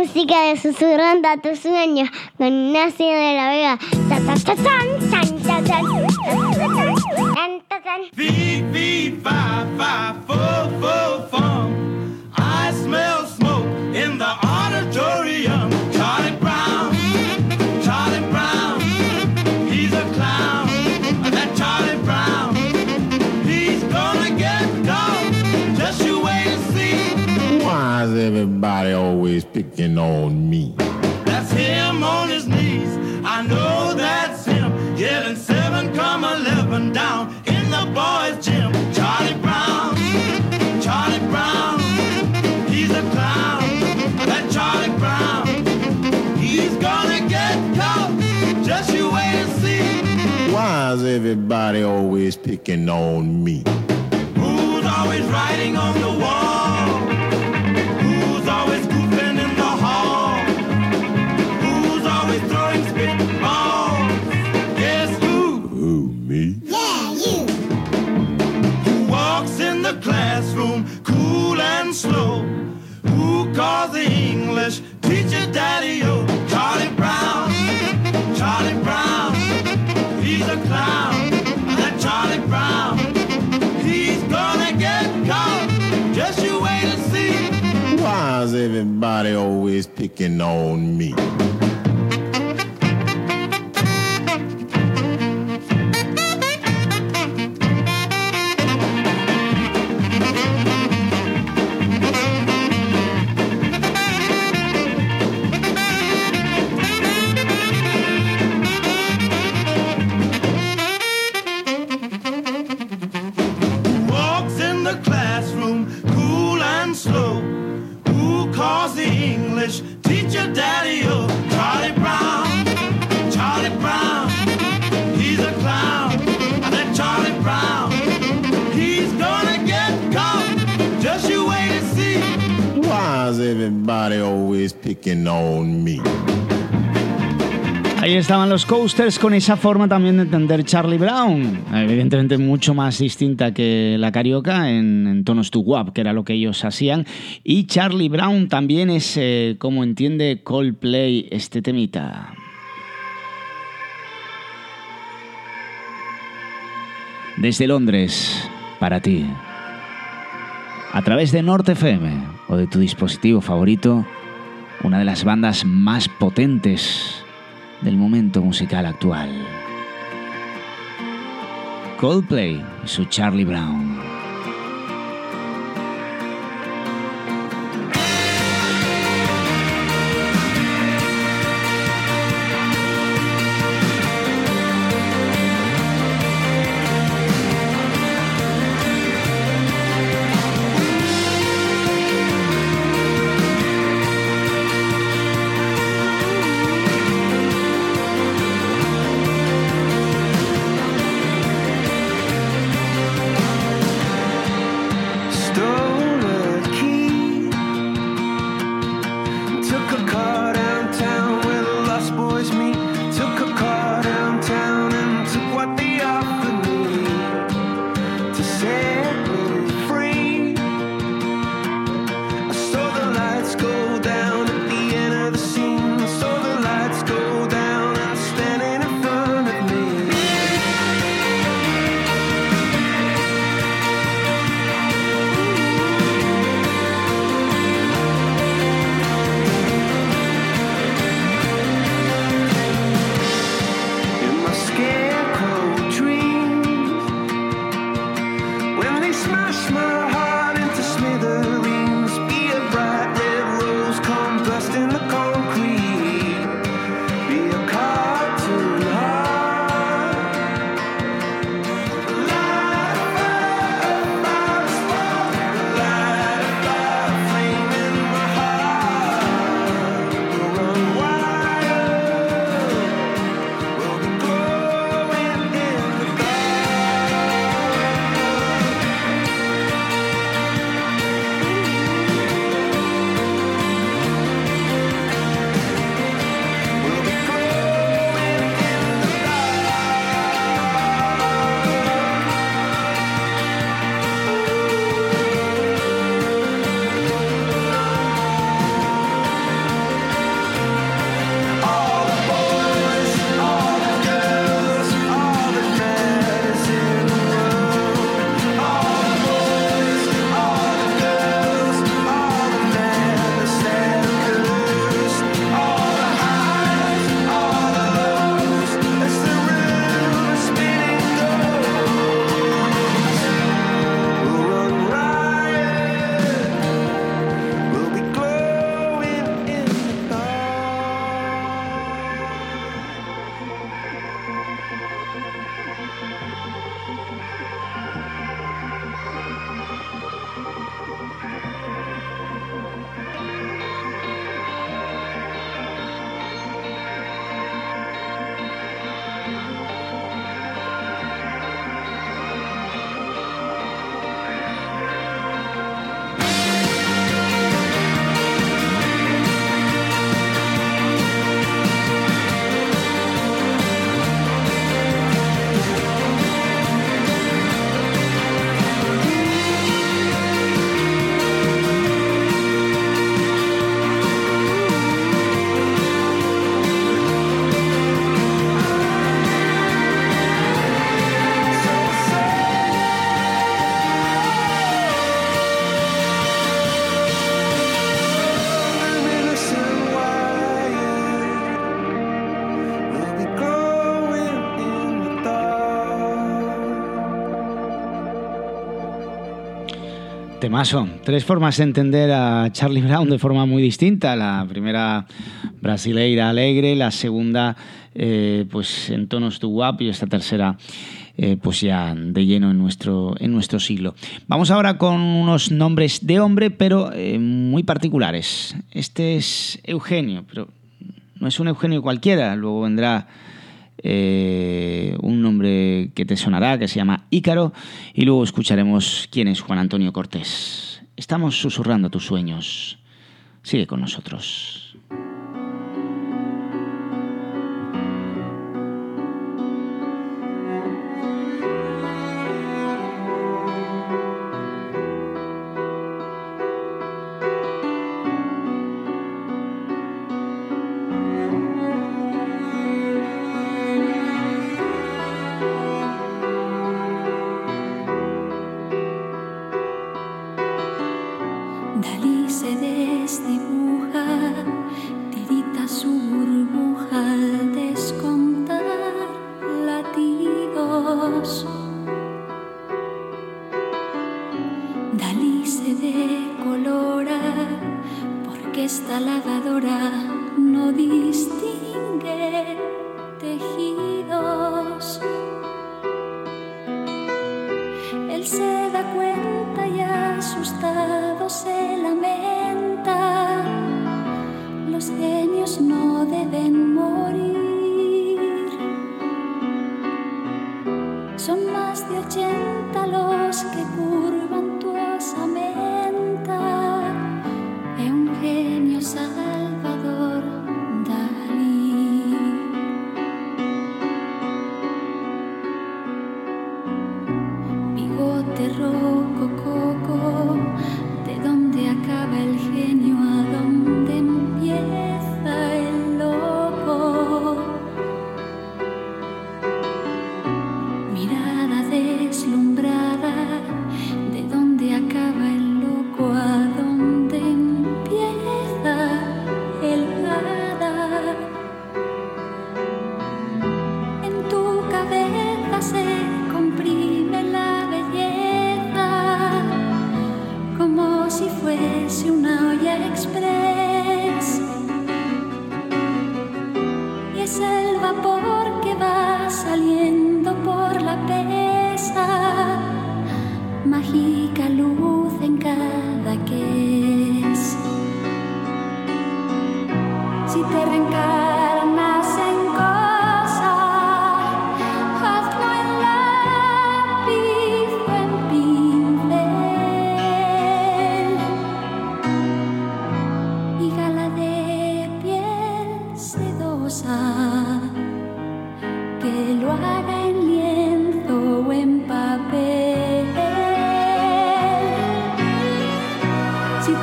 música de Susurrando a tus sueños con Ignacio de la Vega. Tan, tan, tan, tan, tan, tan, tan, tan, tan, tan. Fee, fee, fi, fi, fo, fo, fum. I smell smoke in the auditorium. Charlie Brown, Charlie Brown, he's a clown. That Charlie Brown, he's gonna get gone. Just you wait and see. Why is everybody always picking on me? That's him on his knees. I know that's him. Getting seven comma eleven down in the boys' gym. Charlie Brown, Charlie Brown, he's a clown. That Charlie Brown, he's gonna get caught. Just you wait and see. Why is everybody always picking on me? Who's always writing on the wall? Who's always goofing in the hall? Who's always throwing spitballs? Guess who? Who, me? Yeah, you. Who walks in the classroom cool and slow? Who calls the English teacher daddy-o? Charlie Brown, Charlie Brown, he's a clown. That Charlie Brown, he's gonna get caught. Just you wait and see. Why is everybody always picking on me? Walks in the classroom cool and slow. Who calls the English teacher daddy-o? Charlie Brown, Charlie Brown, he's a clown. That Charlie Brown, he's gonna get caught. Just you wait and see. Why is everybody always picking on me? Ahí estaban los Coasters con esa forma también de entender Charlie Brown. Evidentemente mucho más distinta que la carioca en, en tonos doo-wop, que era lo que ellos hacían. Y Charlie Brown también es eh, como entiende Coldplay este temita. Desde Londres, para ti. A través de Norte F M o de tu dispositivo favorito, una de las bandas más potentes del momento musical actual. Coldplay y su Charlie Brown. Charlie Temazo. Tres formas de entender a Charlie Brown de forma muy distinta. La primera, brasileira alegre. La segunda, eh, pues en tonos doo-wop. Y esta tercera, eh, pues ya de lleno en nuestro, en nuestro siglo. Vamos ahora con unos nombres de hombre, pero eh, muy particulares. Este es Eugenio, pero no es un Eugenio cualquiera. Luego vendrá Eh, un nombre que te sonará, que se llama Ícaro, y luego escucharemos quién es Juan Antonio Cortés. Estamos susurrando tus sueños. Sigue con nosotros. Dalí se desdibuja, tirita su burbuja al descontar latidos. Dalí se decolora porque esta lavadora no distingue tejidos. Él se da cuenta y asustado se lamenta. Los genios no deben morir. Son más de ochenta los que curvan tu osamenta. Es un genio Salvador Dalí. Bigote roco coco, ¿de dónde acaba el genio? ¿A dónde empieza el loco? Mirada deslumbrada, ¿de dónde acaba el loco? ¿A dónde empieza el hada? En tu cabeza se comprime la belleza como si fuese una olla express, y es el vapor que va saliendo por la pesa, mágica luz en cada ques. Si te reencarnas en cosa, hazlo en lápiz o en pincel, y gala de piel sedosa, que lo haga en lienzo o en papel. Si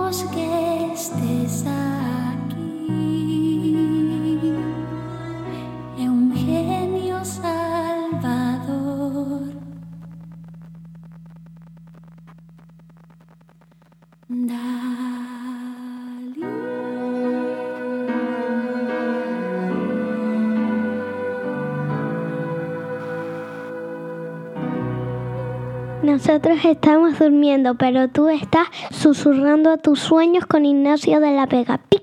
Queremos que estés aquí, Eugenio Salvador. Dalí. Nosotros estamos durmiendo, pero tú estás susurrando a tus sueños con Ignacio de la Vega. ¡Pic!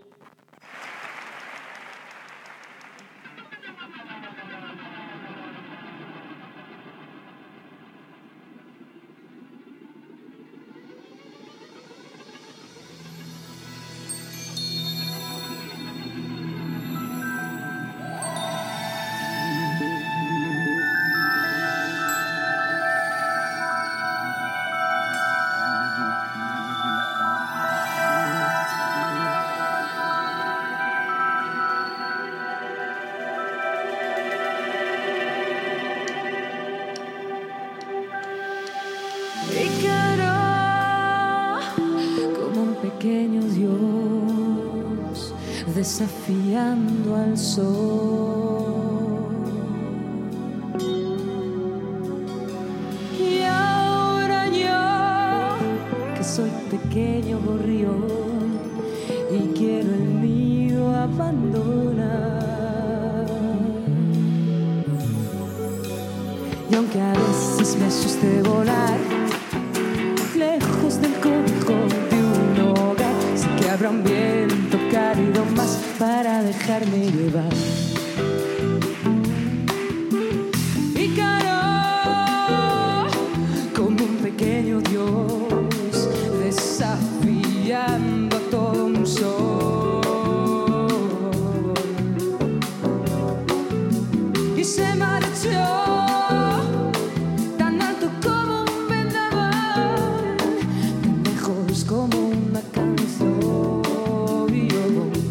Pequeño Dios desafiando al sol. Y ahora yo, que soy pequeño gorrión y quiero el nido abandonar. Y aunque a veces me asuste volar lejos del cobijo de un hogar, sé que habrá un viento cálido más para dejarme llevar. Y caro, como un pequeño Dios desafiando a todo un sol. Y se marchó como una canción, y yo,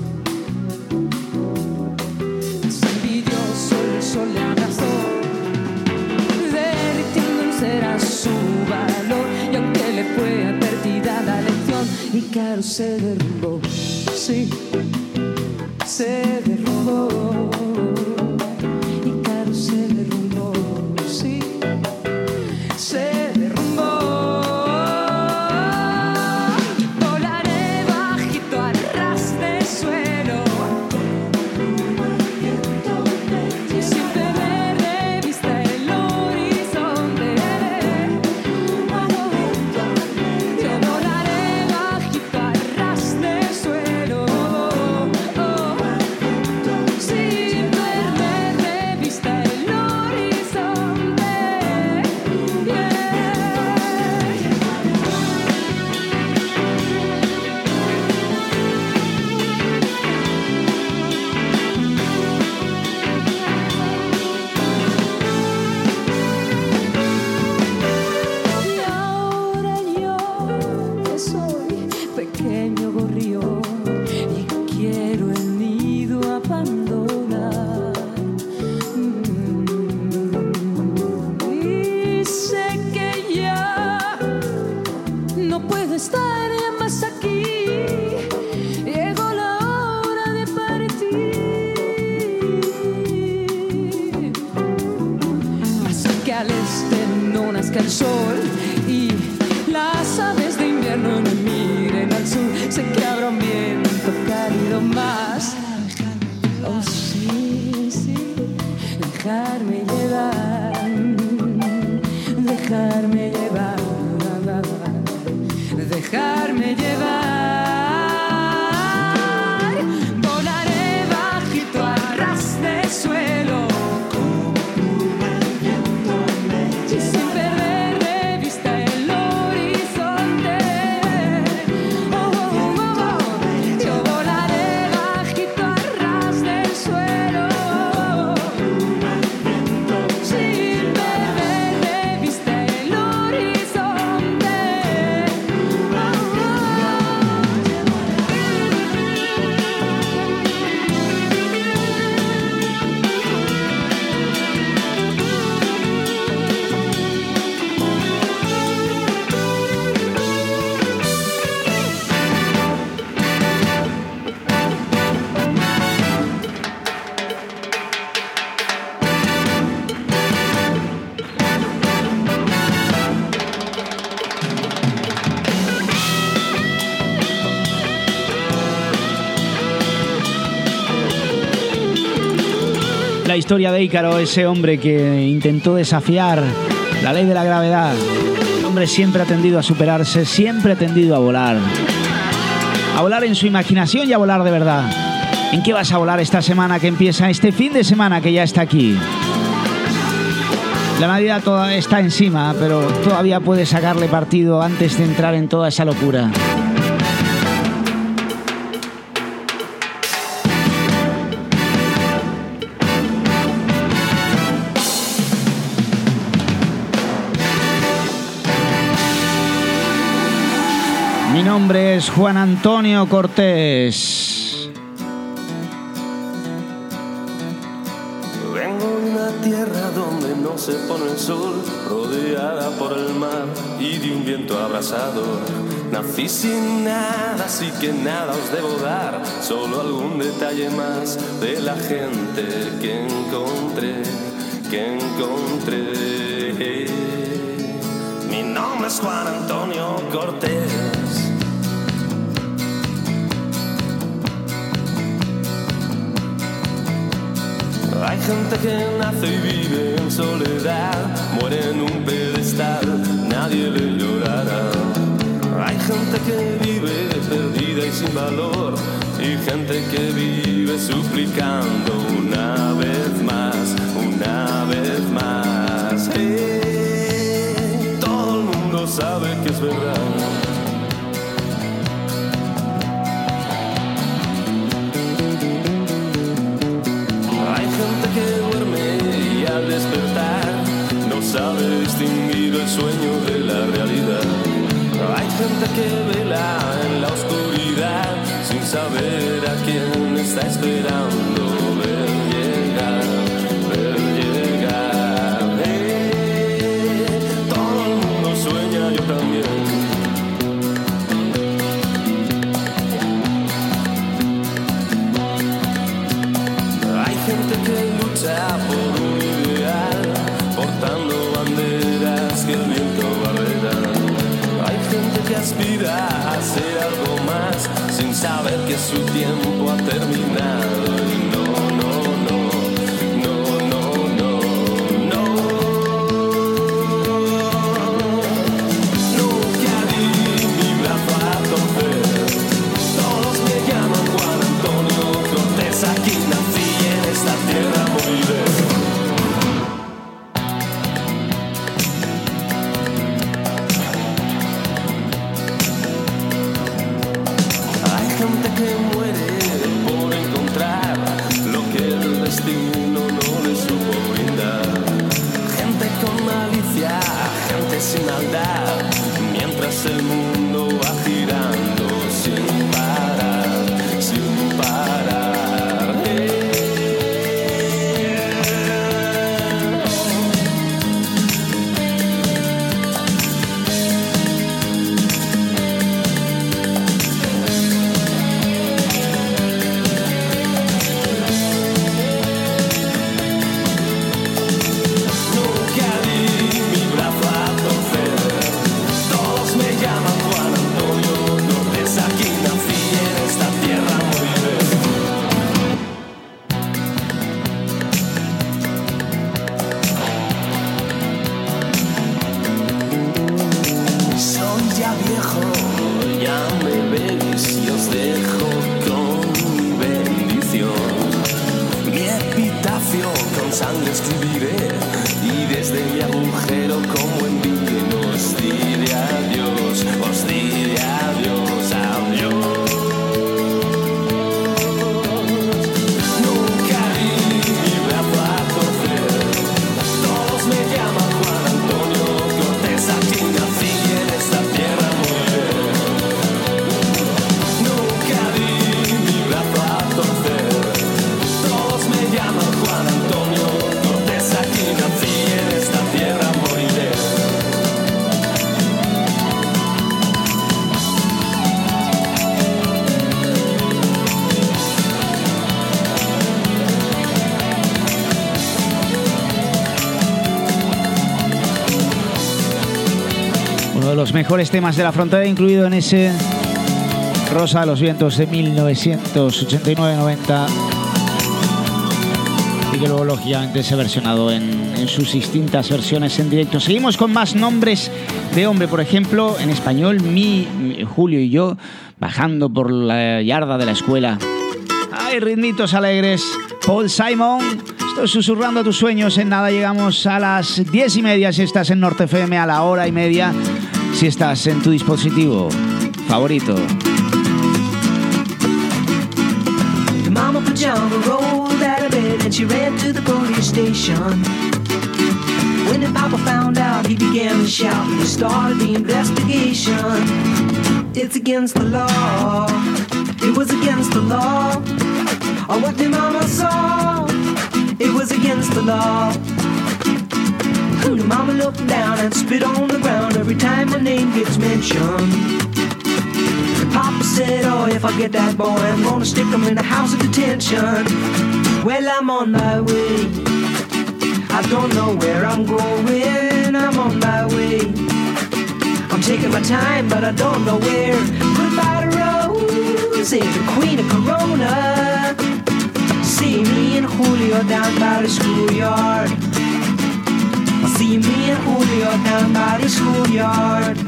envidioso el sol le abrazó, derritiendo en cera su valor, y aunque le fue advertida la lección, Ícaro se derrumbó, sí, se derrumbó, Ícaro se derrumbó, sí, se derrumbó. El sol y las aves de invierno me miren al sur, sé que habrá un viento cálido más. Oh sí, sí, dejarme llevar, dejarme llevar, dejarme llevar, volaré bajito a ras de suelo. Sí. La historia de Ícaro, ese hombre que intentó desafiar la ley de la gravedad. El hombre siempre ha tendido a superarse, siempre ha tendido a volar. A volar en su imaginación y a volar de verdad. ¿En qué vas a volar esta semana que empieza, este fin de semana que ya está aquí? La Navidad todavía está encima, pero todavía puedes sacarle partido antes de entrar en toda esa locura. Mi nombre es Juan Antonio Cortés. Vengo de una tierra donde no se pone el sol, rodeada por el mar y de un viento abrasador. Nací sin nada, así que nada os debo dar, solo algún detalle más de la gente que encontré, que encontré. Mi nombre es Juan Antonio Cortés. Hay gente que nace y vive en soledad, muere en un pedestal, nadie le llorará. Hay gente que vive perdida y sin valor, y gente que vive suplicando una vez más, una vez más. Hey, todo el mundo sabe que es verdad. Al despertar no sabe distinguir el sueño de la realidad. Hay gente que vela en la oscuridad sin saber a quién está esperando ver llegar, ver llegar. Hey, todo el mundo sueña, yo también. Hay gente que lucha por un portando banderas que el viento barrerá. Hay gente que aspira a hacer algo más sin saber que su tiempo ha terminado. Y no, no, no, no, no, no, no. Nunca di mi brazo a torcer. Todos me llaman Juan Antonio Cortés. Aquí nací, en esta tierra moriré. Que muere por encontrar lo que el destino no le supo brindar. Gente con malicia, gente sin maldad, mientras el mundo va girando sin parar, sin parar. Hey. Sangre escribiré y desde mi agujero como en vino os diré adiós, os diré adiós, adiós. Nunca di mi brazo a torcer. Todos me llaman Juan Antonio Cortés. Aquí nací y en esta tierra moriré. Nunca di mi brazo a torcer. Todos me llaman Juan Antonio Cortés, aquí nací y en esta tierra moriré. Uno de los mejores temas de La Frontera, incluido en ese Rosa de los Vientos de mil novecientos ochenta y nueve noventa. y que luego lógicamente se ha versionado en, en sus distintas versiones en directo. Seguimos con más nombres de hombre, por ejemplo, en español, mi, mi Julio y yo, bajando por la yarda de la escuela. Hay ritmitos alegres. Paul Simon, estoy susurrando a tus sueños. En nada llegamos a las diez y media si estás en Norte F M, a la hora y media si estás en tu dispositivo favorito. Your mama pajama rolled out of bed and she ran to the police station. When the papa found out, he began to shout and he started the investigation. It's against the law. It was against the law. On what the mama saw, it was against the law. The mama looked down and spit on the ground every time my name gets mentioned. The papa said, oh, if I get that boy, I'm gonna stick him in a house of detention. Well, I'm on my way. I don't know where I'm going. I'm on my way. I'm taking my time, but I don't know where. Goodbye to Rose, the queen of Corona. See me and Julio down by the schoolyard. See me and Julio down by the schoolyard.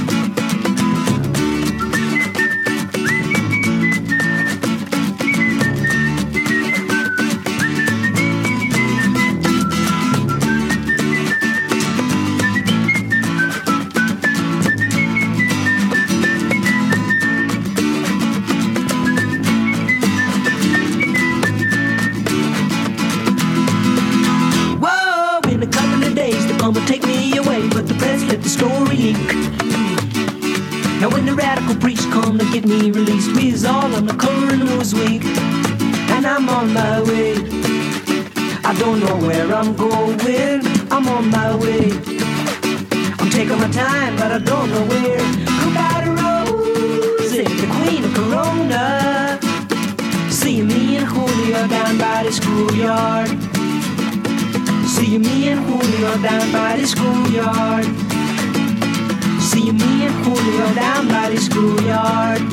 Take me away, but the press let the story leak. Now when the radical priest come to get me released, we's all on the cover of Newsweek, and I'm on my way. I don't know where I'm going. I'm on my way. I'm taking my time, but I don't know where. Goodbye to Rose, the queen of Corona. See me and Julio down by the schoolyard. See me and Julio down by the schoolyard. See me and Julio down by the schoolyard.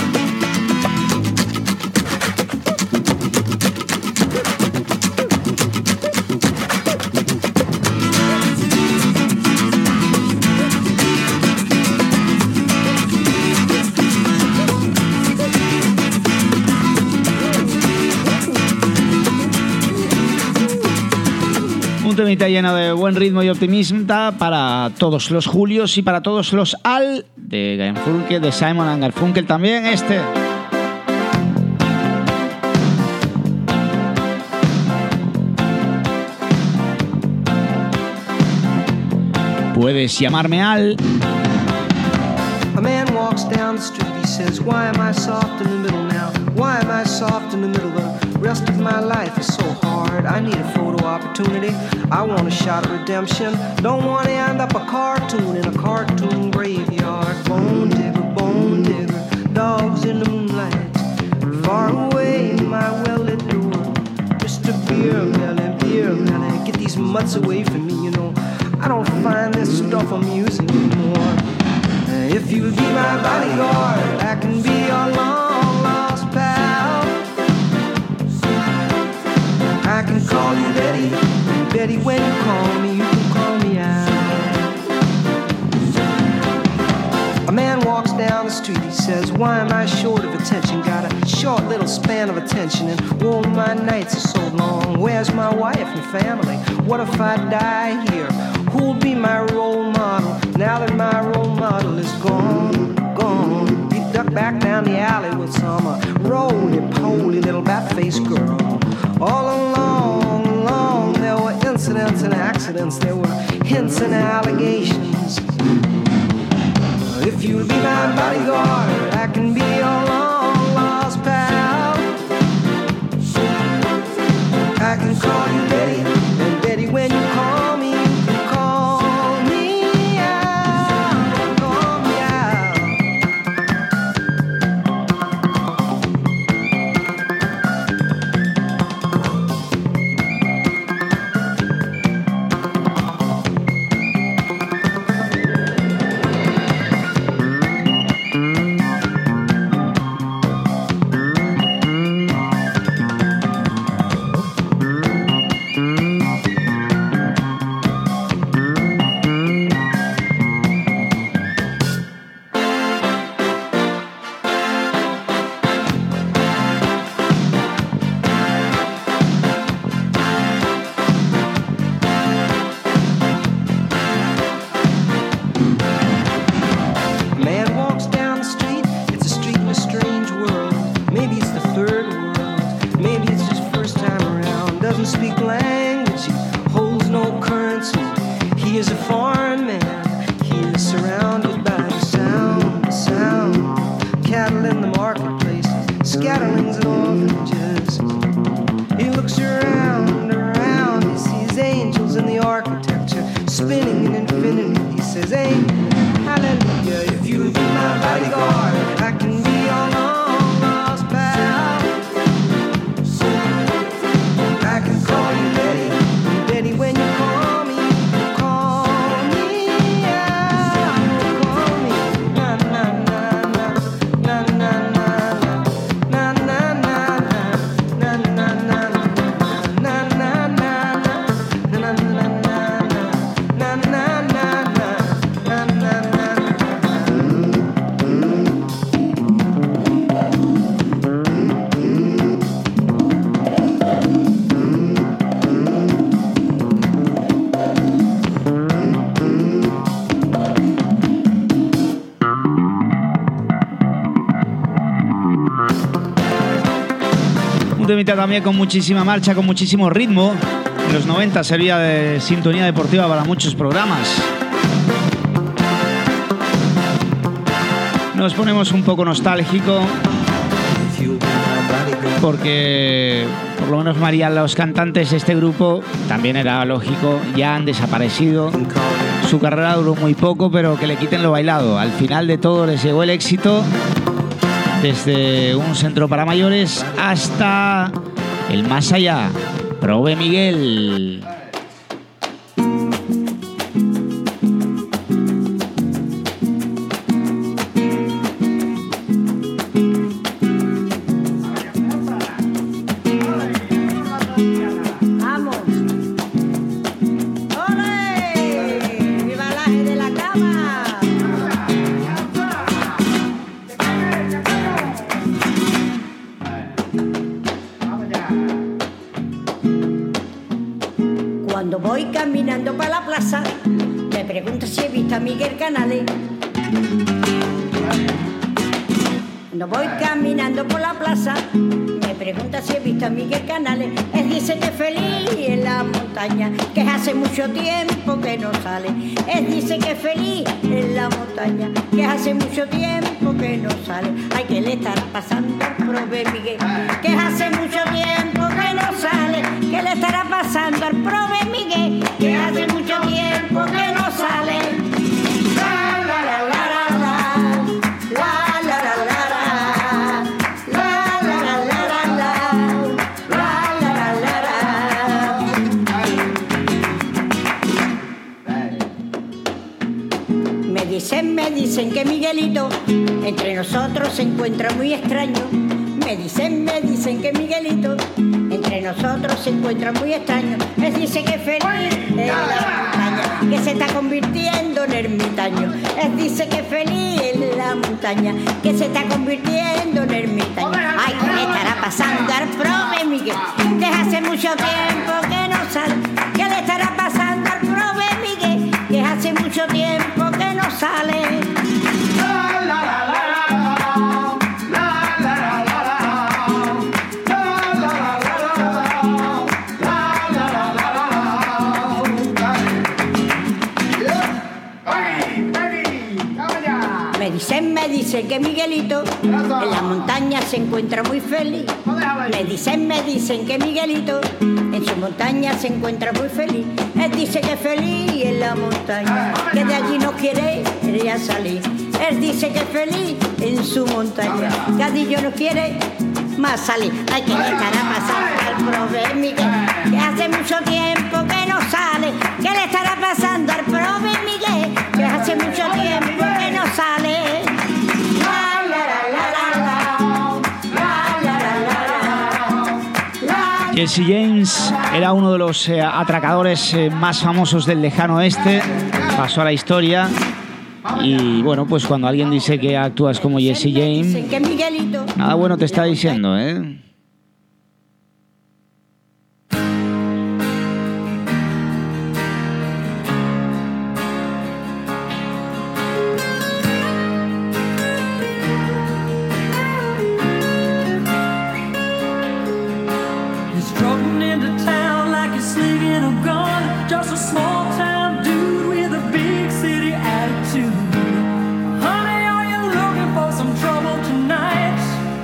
Temita lleno de buen ritmo y optimismo para todos los Julios y para todos los Al de Garfunkel, de Simon and Garfunkel también este. Puedes llamarme Al. A man walks down the street, he says, why am I soft in the middle now? Why am I soft in the middle? The rest of my life is so hard. I need a photo opportunity. I want a shot of redemption. Don't want to end up a cartoon in a cartoon graveyard. Bone digger, bone digger, dogs in the moonlight. Far away, my well-lit door. Mister Beer Melly, Beer Melly, get these mutts away from me, you know. I don't find this stuff amusing anymore. If you'll be my bodyguard, I can be your long-lost pal. I can call you Betty, Betty, when you call me, you can call me out. A man walks down the street, he says, why am I short of attention? Got a short little span of attention, and oh, my nights are so long. Where's my wife and family? What if I die here? Who'll be my role model now that my role model is gone, gone? He ducked back down the alley with some uh, roly-poly little bat-faced girl. All along, along, there were incidents and accidents. There were hints and allegations. If you'll be my bodyguard, I can be your long-lost pal. I can call you Betty, and Betty, when you call me, you can call me out, call me out. backward places, scatterlands and orphanages. He looks around, around, he sees angels in the architecture, spinning in infinity. He says, amen, hallelujah, if you'll be my bodyguard, I can be your long lost pal. I can call you Betty, and Betty when you call me, call me out, call me, na na na na, na na na na, na na na na, na na na na, na na na na, na na na na, na na na na. Un temita también con muchísima marcha, con muchísimo ritmo. En los noventa servía de sintonía deportiva para muchos programas. Nos ponemos un poco nostálgico porque por lo menos María, los cantantes de este grupo, también era lógico, ya han desaparecido. Su carrera duró muy poco, pero que le quiten lo bailado. Al final de todo les llegó el éxito, desde un centro para mayores hasta el más allá. Prove Miguel. Cuando voy caminando para la plaza, me pregunto si he visto a Miguel Canales. Cuando voy caminando por la plaza, me pregunta si he visto a Miguel Canales. Él dice que es feliz en la montaña, que hace mucho tiempo que no sale. Él dice que es feliz en la montaña, que hace mucho tiempo que no sale. Ay, que le estará pasando al prove Miguel, que hace mucho tiempo que no sale. Que le estará pasando al prove Miguel, que hace mucho tiempo que no sale. La, la, la, la, la, la, la, la, la, la. Me dicen, me dicen que Miguelito entre nosotros se encuentra muy extraño. Me dicen, me dicen que Miguelito entre nosotros se encuentra muy extraño. Él dice que es feliz en la montaña, que se está convirtiendo en ermitaño. Él dice que es feliz en la montaña, que se está convirtiendo en ermitaño. Ay, ¿qué le estará pasando al prove Miguel? Que hace mucho tiempo que no sale. ¿Qué le estará pasando al prove Miguel? Que hace mucho tiempo que no sale. La, la, la, la. Me dicen, me dicen que Miguelito en la montaña se encuentra muy feliz. Me dicen, me dicen que Miguelito en su montaña se encuentra muy feliz. Él dice que es feliz en la montaña, que de allí no quiere ya salir. Él dice que es feliz en su montaña, que allí yo no quiere más salir. Ay, que le estará pasando al prove Miguel, que hace mucho tiempo que no sale. ¿Qué le estará pasando al prove Miguel? Que hace mucho tiempo que no sale. La, la, la, la, la, la, la, la, la, la. Jesse James era uno de los eh, atracadores eh, más famosos del lejano oeste. Pasó a la historia. Y bueno, pues cuando alguien dice que actúas como Jesse James, nada bueno te está diciendo, ¿eh? Honey, are you looking for some trouble tonight?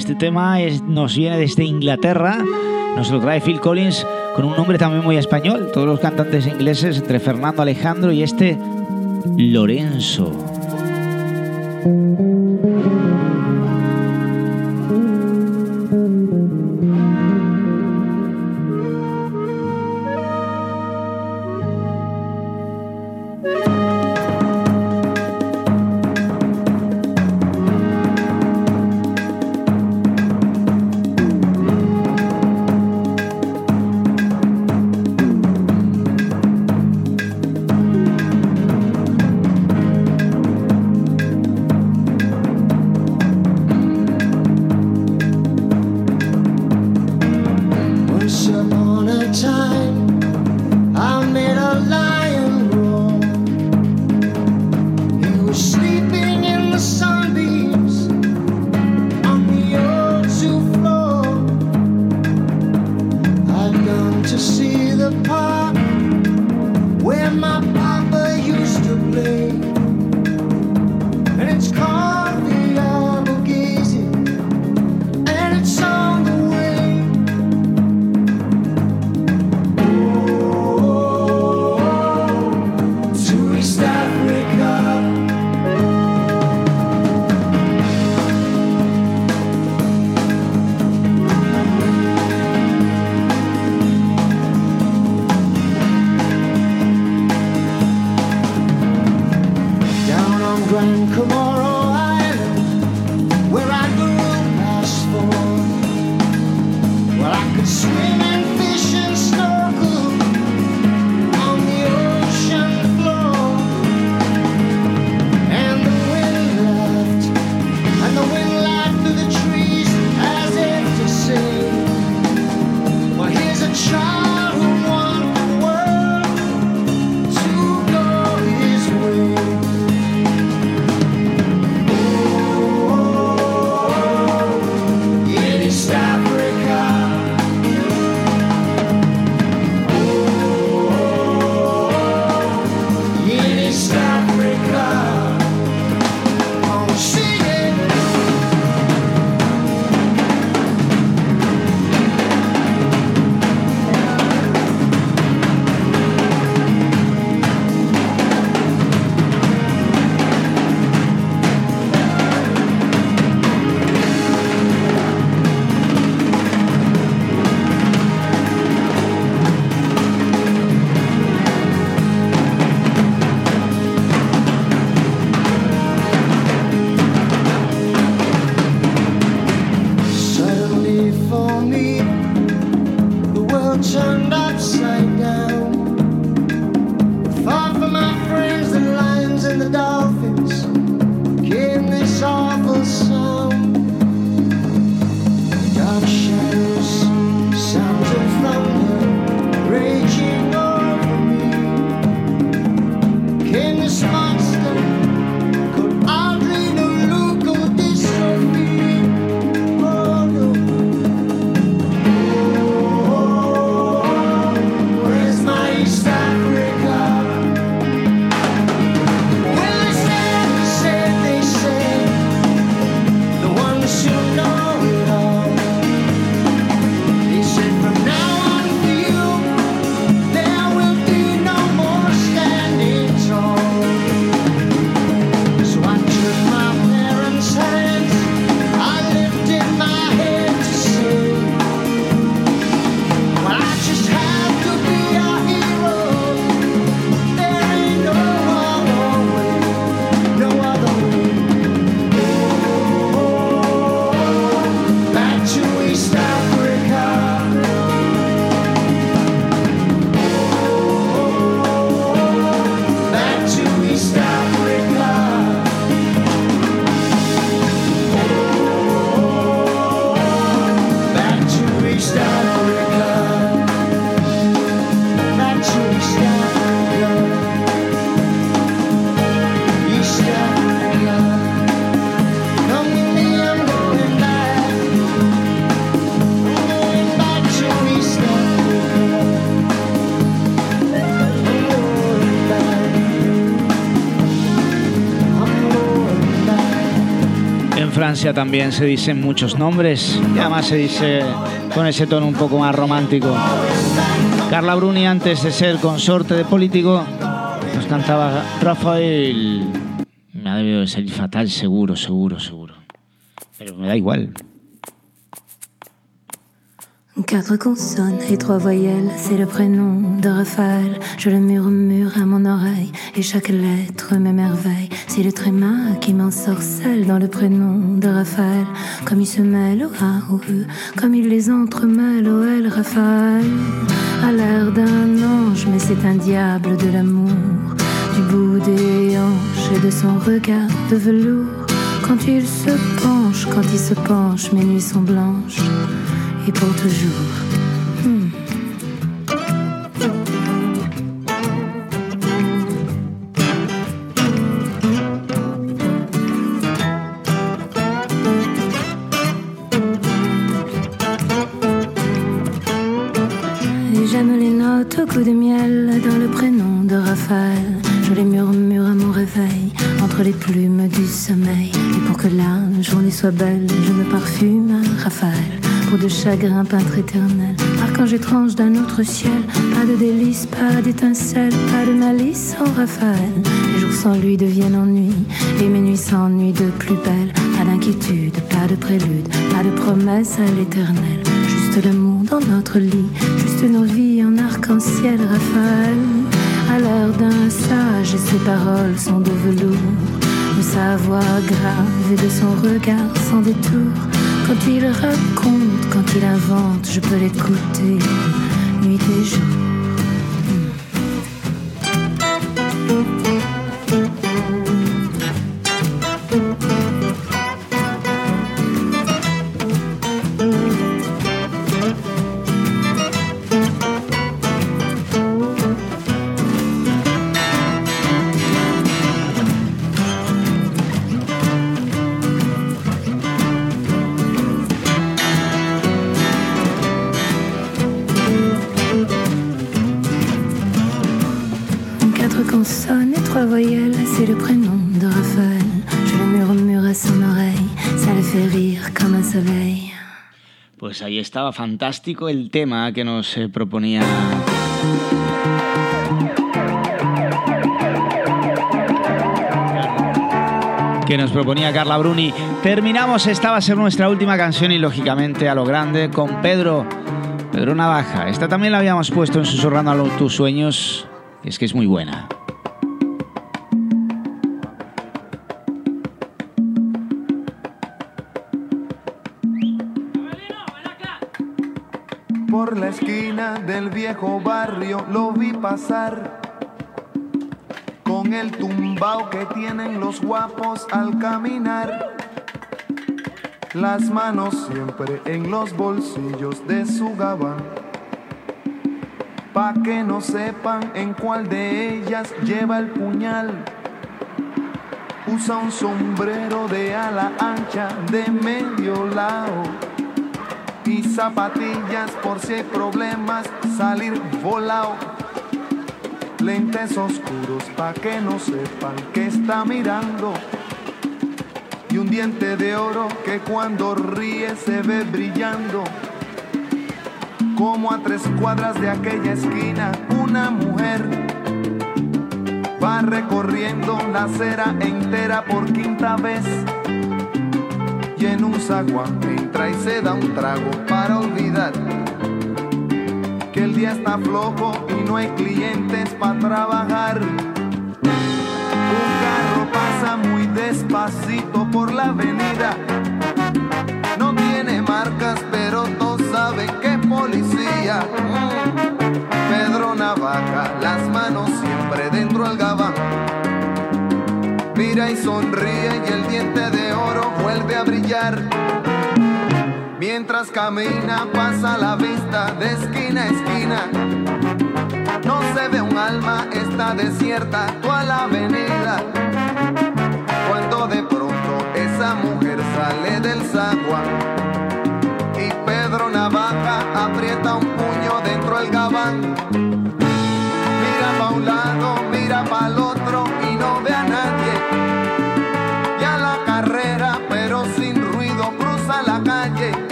Este tema es, nos viene desde Inglaterra, nos lo trae Phil Collins con un nombre también muy español. Todos los cantantes ingleses, entre Fernando Alejandro y este Lorenzo. en Francia también se dicen muchos nombres y además se dice con ese tono un poco más romántico. Carla Bruni, antes de ser consorte de Político, nos cantaba Rafael. Me ha debido de salir fatal, seguro, seguro, seguro. Pero me da igual. Quatre consonnes et trois voyelles, c'est le prénom de Raphaël. Je le murmure à mon oreille et chaque lettre m'émerveille. C'est le tréma qui m'ensorcelle dans le prénom de Raphaël. Comme il se mêle au A, au E, comme il les entremêle au L. Raphaël a l'air d'un ange, mais c'est un diable de l'amour. Du bout des hanches et de son regard de velours. Quand il se penche, quand il se penche, mes nuits sont blanches. Et pour toujours. Hmm. Et j'aime les notes au coup de miel dans le prénom de Raphaël. Je les murmure à mon réveil entre les plumes du sommeil. Et pour que la journée soit belle, je me parfume à Raphaël. De chagrin, peintre éternel, archange étrange d'un autre ciel. Pas de délices, pas d'étincelles, pas de malice sans Raphaël. Les jours sans lui deviennent ennui, et mes nuits s'ennuient de plus belle. Pas d'inquiétude, pas de prélude, pas de promesse à l'éternel. Juste l'amour dans notre lit, juste nos vies en arc-en-ciel. Raphaël a l'air d'un sage et ses paroles sont de velours. De sa voix grave et de son regard sans détour. Quand il raconte, quand il invente, je peux l'écouter nuit et jour. Consonnes et trois voyelles, c'est le prénom de Raphaël. Je le murmure à son oreille, ça le fait rire comme un soleil. Pues ahí estaba fantástico el tema que nos eh, proponía que nos proponía Carla Bruni. Terminamos, esta va a ser nuestra última canción y lógicamente a lo grande con Pedro Pedro Navaja. Esta también la habíamos puesto en Susurrando a tus sueños. Es que es muy buena. Por la esquina del viejo barrio lo vi pasar, con el tumbao que tienen los guapos al caminar, las manos siempre en los bolsillos de su gabán, pa' que no sepan en cuál de ellas lleva el puñal. Usa un sombrero de ala ancha de medio lado y zapatillas por si hay problemas salir volado. Lentes oscuros pa' que no sepan que está mirando, y un diente de oro que cuando ríe se ve brillando. Como a tres cuadras de aquella esquina una mujer va recorriendo la acera entera por quinta vez, y en un zaguán entra y se da un trago para olvidar que el día está flojo y no hay clientes para trabajar. Un carro pasa muy despacito por la avenida, no tiene marcas pero todos saben que es policía. mm. Pedro Navaja, las manos siempre dentro del gabán, mira y sonríe y el diente de oro vuelve a brillar. Mientras camina pasa la vista de esquina a esquina, no se ve un alma, está desierta toda la avenida. Cuando de pronto esa mujer sale del zaguán y Pedro Navaja aprieta un puño dentro del gabán. Mira pa' un lado, mira pa' el otro y no ve a nadie. Ya la carrera pero sin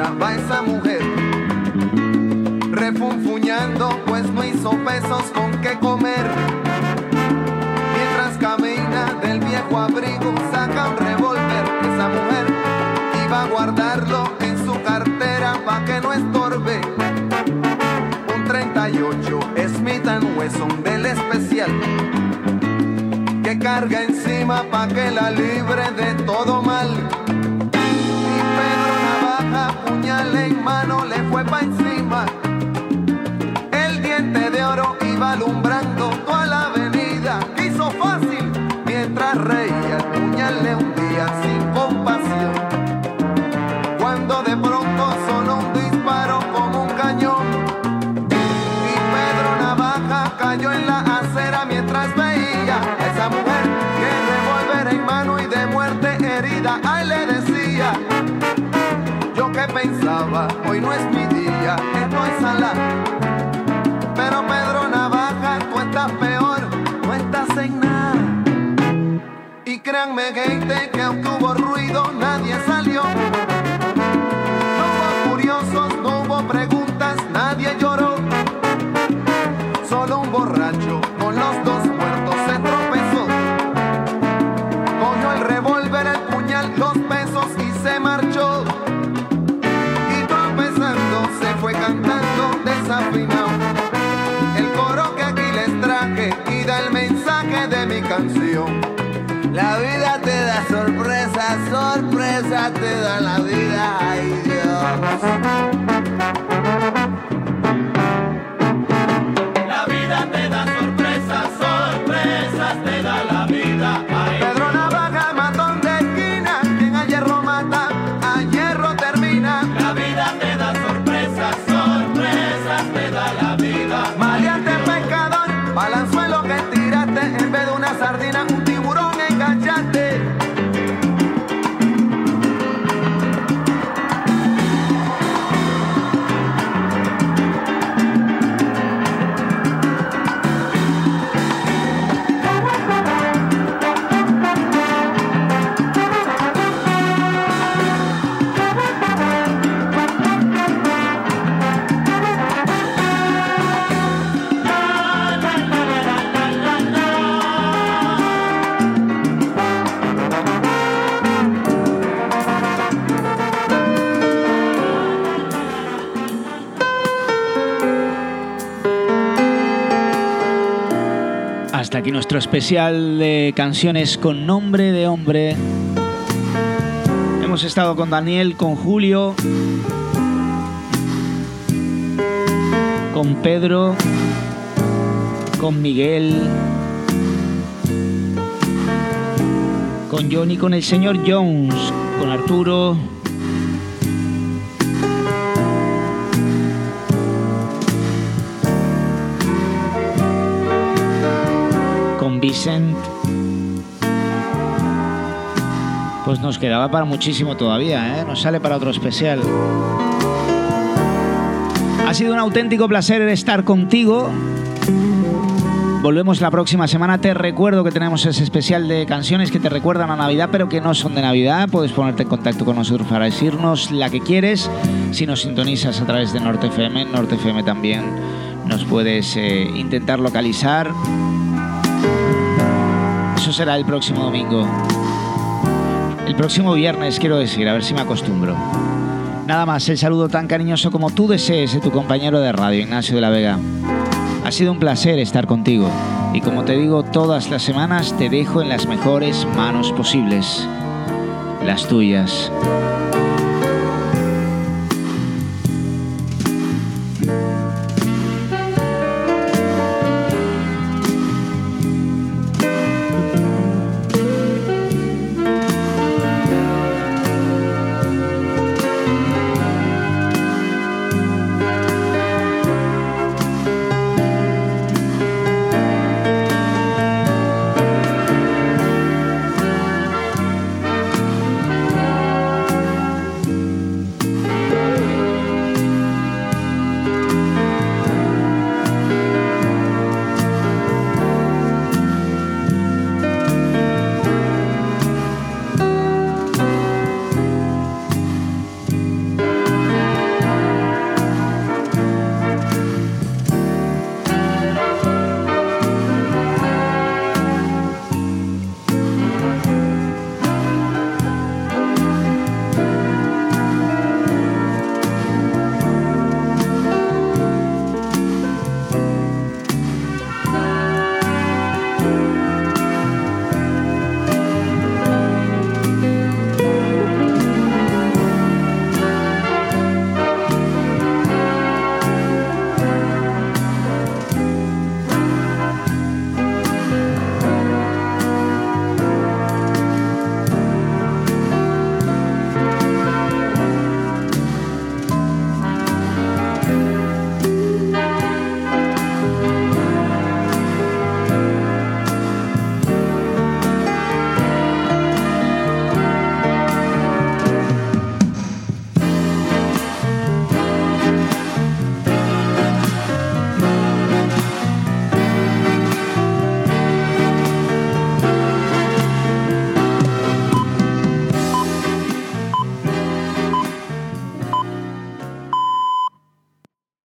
va esa mujer, refunfuñando pues no hizo pesos con qué comer. Mientras camina del viejo abrigo saca un revólver. Esa mujer iba a guardarlo en su cartera pa' que no estorbe. Un treinta y ocho Smith and Wesson del especial que carga encima pa' que la libre de todo mal. Y Pedro Navaja, puñal en mano, le fue pa' encima. El diente de oro iba alumbrando toda la avenida. Hizo fácil mientras reía, el puñal le hundía sin compasión. Cuando de pronto sonó un disparo como un cañón y Pedro Navaja cayó en la acera mientras veía a esa mujer que revólver en mano y de muerte herida. Ay, le decía, yo que pensaba, hoy no es mi día, estoy sala. Pero Pedro Navaja, tú estás peor, no estás en nada. Y créanme, gente, que aunque hubo ruido, nadie salió. No hubo curiosos, no hubo preguntas, nadie lloró. Solo un borracho con los dos muertos se tropezó. Cogió el revólver, el puñal, los pesos y se marchó. Y tropezando se fue cantando desafinado el coro que aquí les traje y da el mensaje de mi canción. La vida te da sorpresa, sorpresa te da la vida, ay Dios. La vida te da sorpresas, sorpresas te da la vida, ay Dios. Pedro Navaja, matón de esquina, quien a hierro mata, a hierro termina. La vida te da sorpresas, sorpresas te da la vida. Maleante pescador, balanzuelo que tiraste, en vez de una sardina, un tiburón enganchaste. Hasta aquí nuestro especial de canciones con nombre de hombre. Hemos estado con Daniel, con Julio, con Pedro, con Miguel, con Johnny, con el señor Jones, con Arturo, con Vicent. Pues nos quedaba para muchísimo todavía, ¿eh? Nos sale para otro especial. Ha sido un auténtico placer estar contigo. Volvemos la próxima semana. Te recuerdo que tenemos ese especial de canciones que te recuerdan a Navidad, pero que no son de Navidad. Puedes ponerte en contacto con nosotros para decirnos la que quieres. Si nos sintonizas a través de Norte F M, Norte F M también nos puedes eh, intentar localizar. Eso será el próximo domingo. El próximo viernes, quiero decir, a ver si me acostumbro. Nada más, el saludo tan cariñoso como tú desees de tu compañero de radio, Ignacio de la Vega. Ha sido un placer estar contigo. Y como te digo todas las semanas, te dejo en las mejores manos posibles. Las tuyas.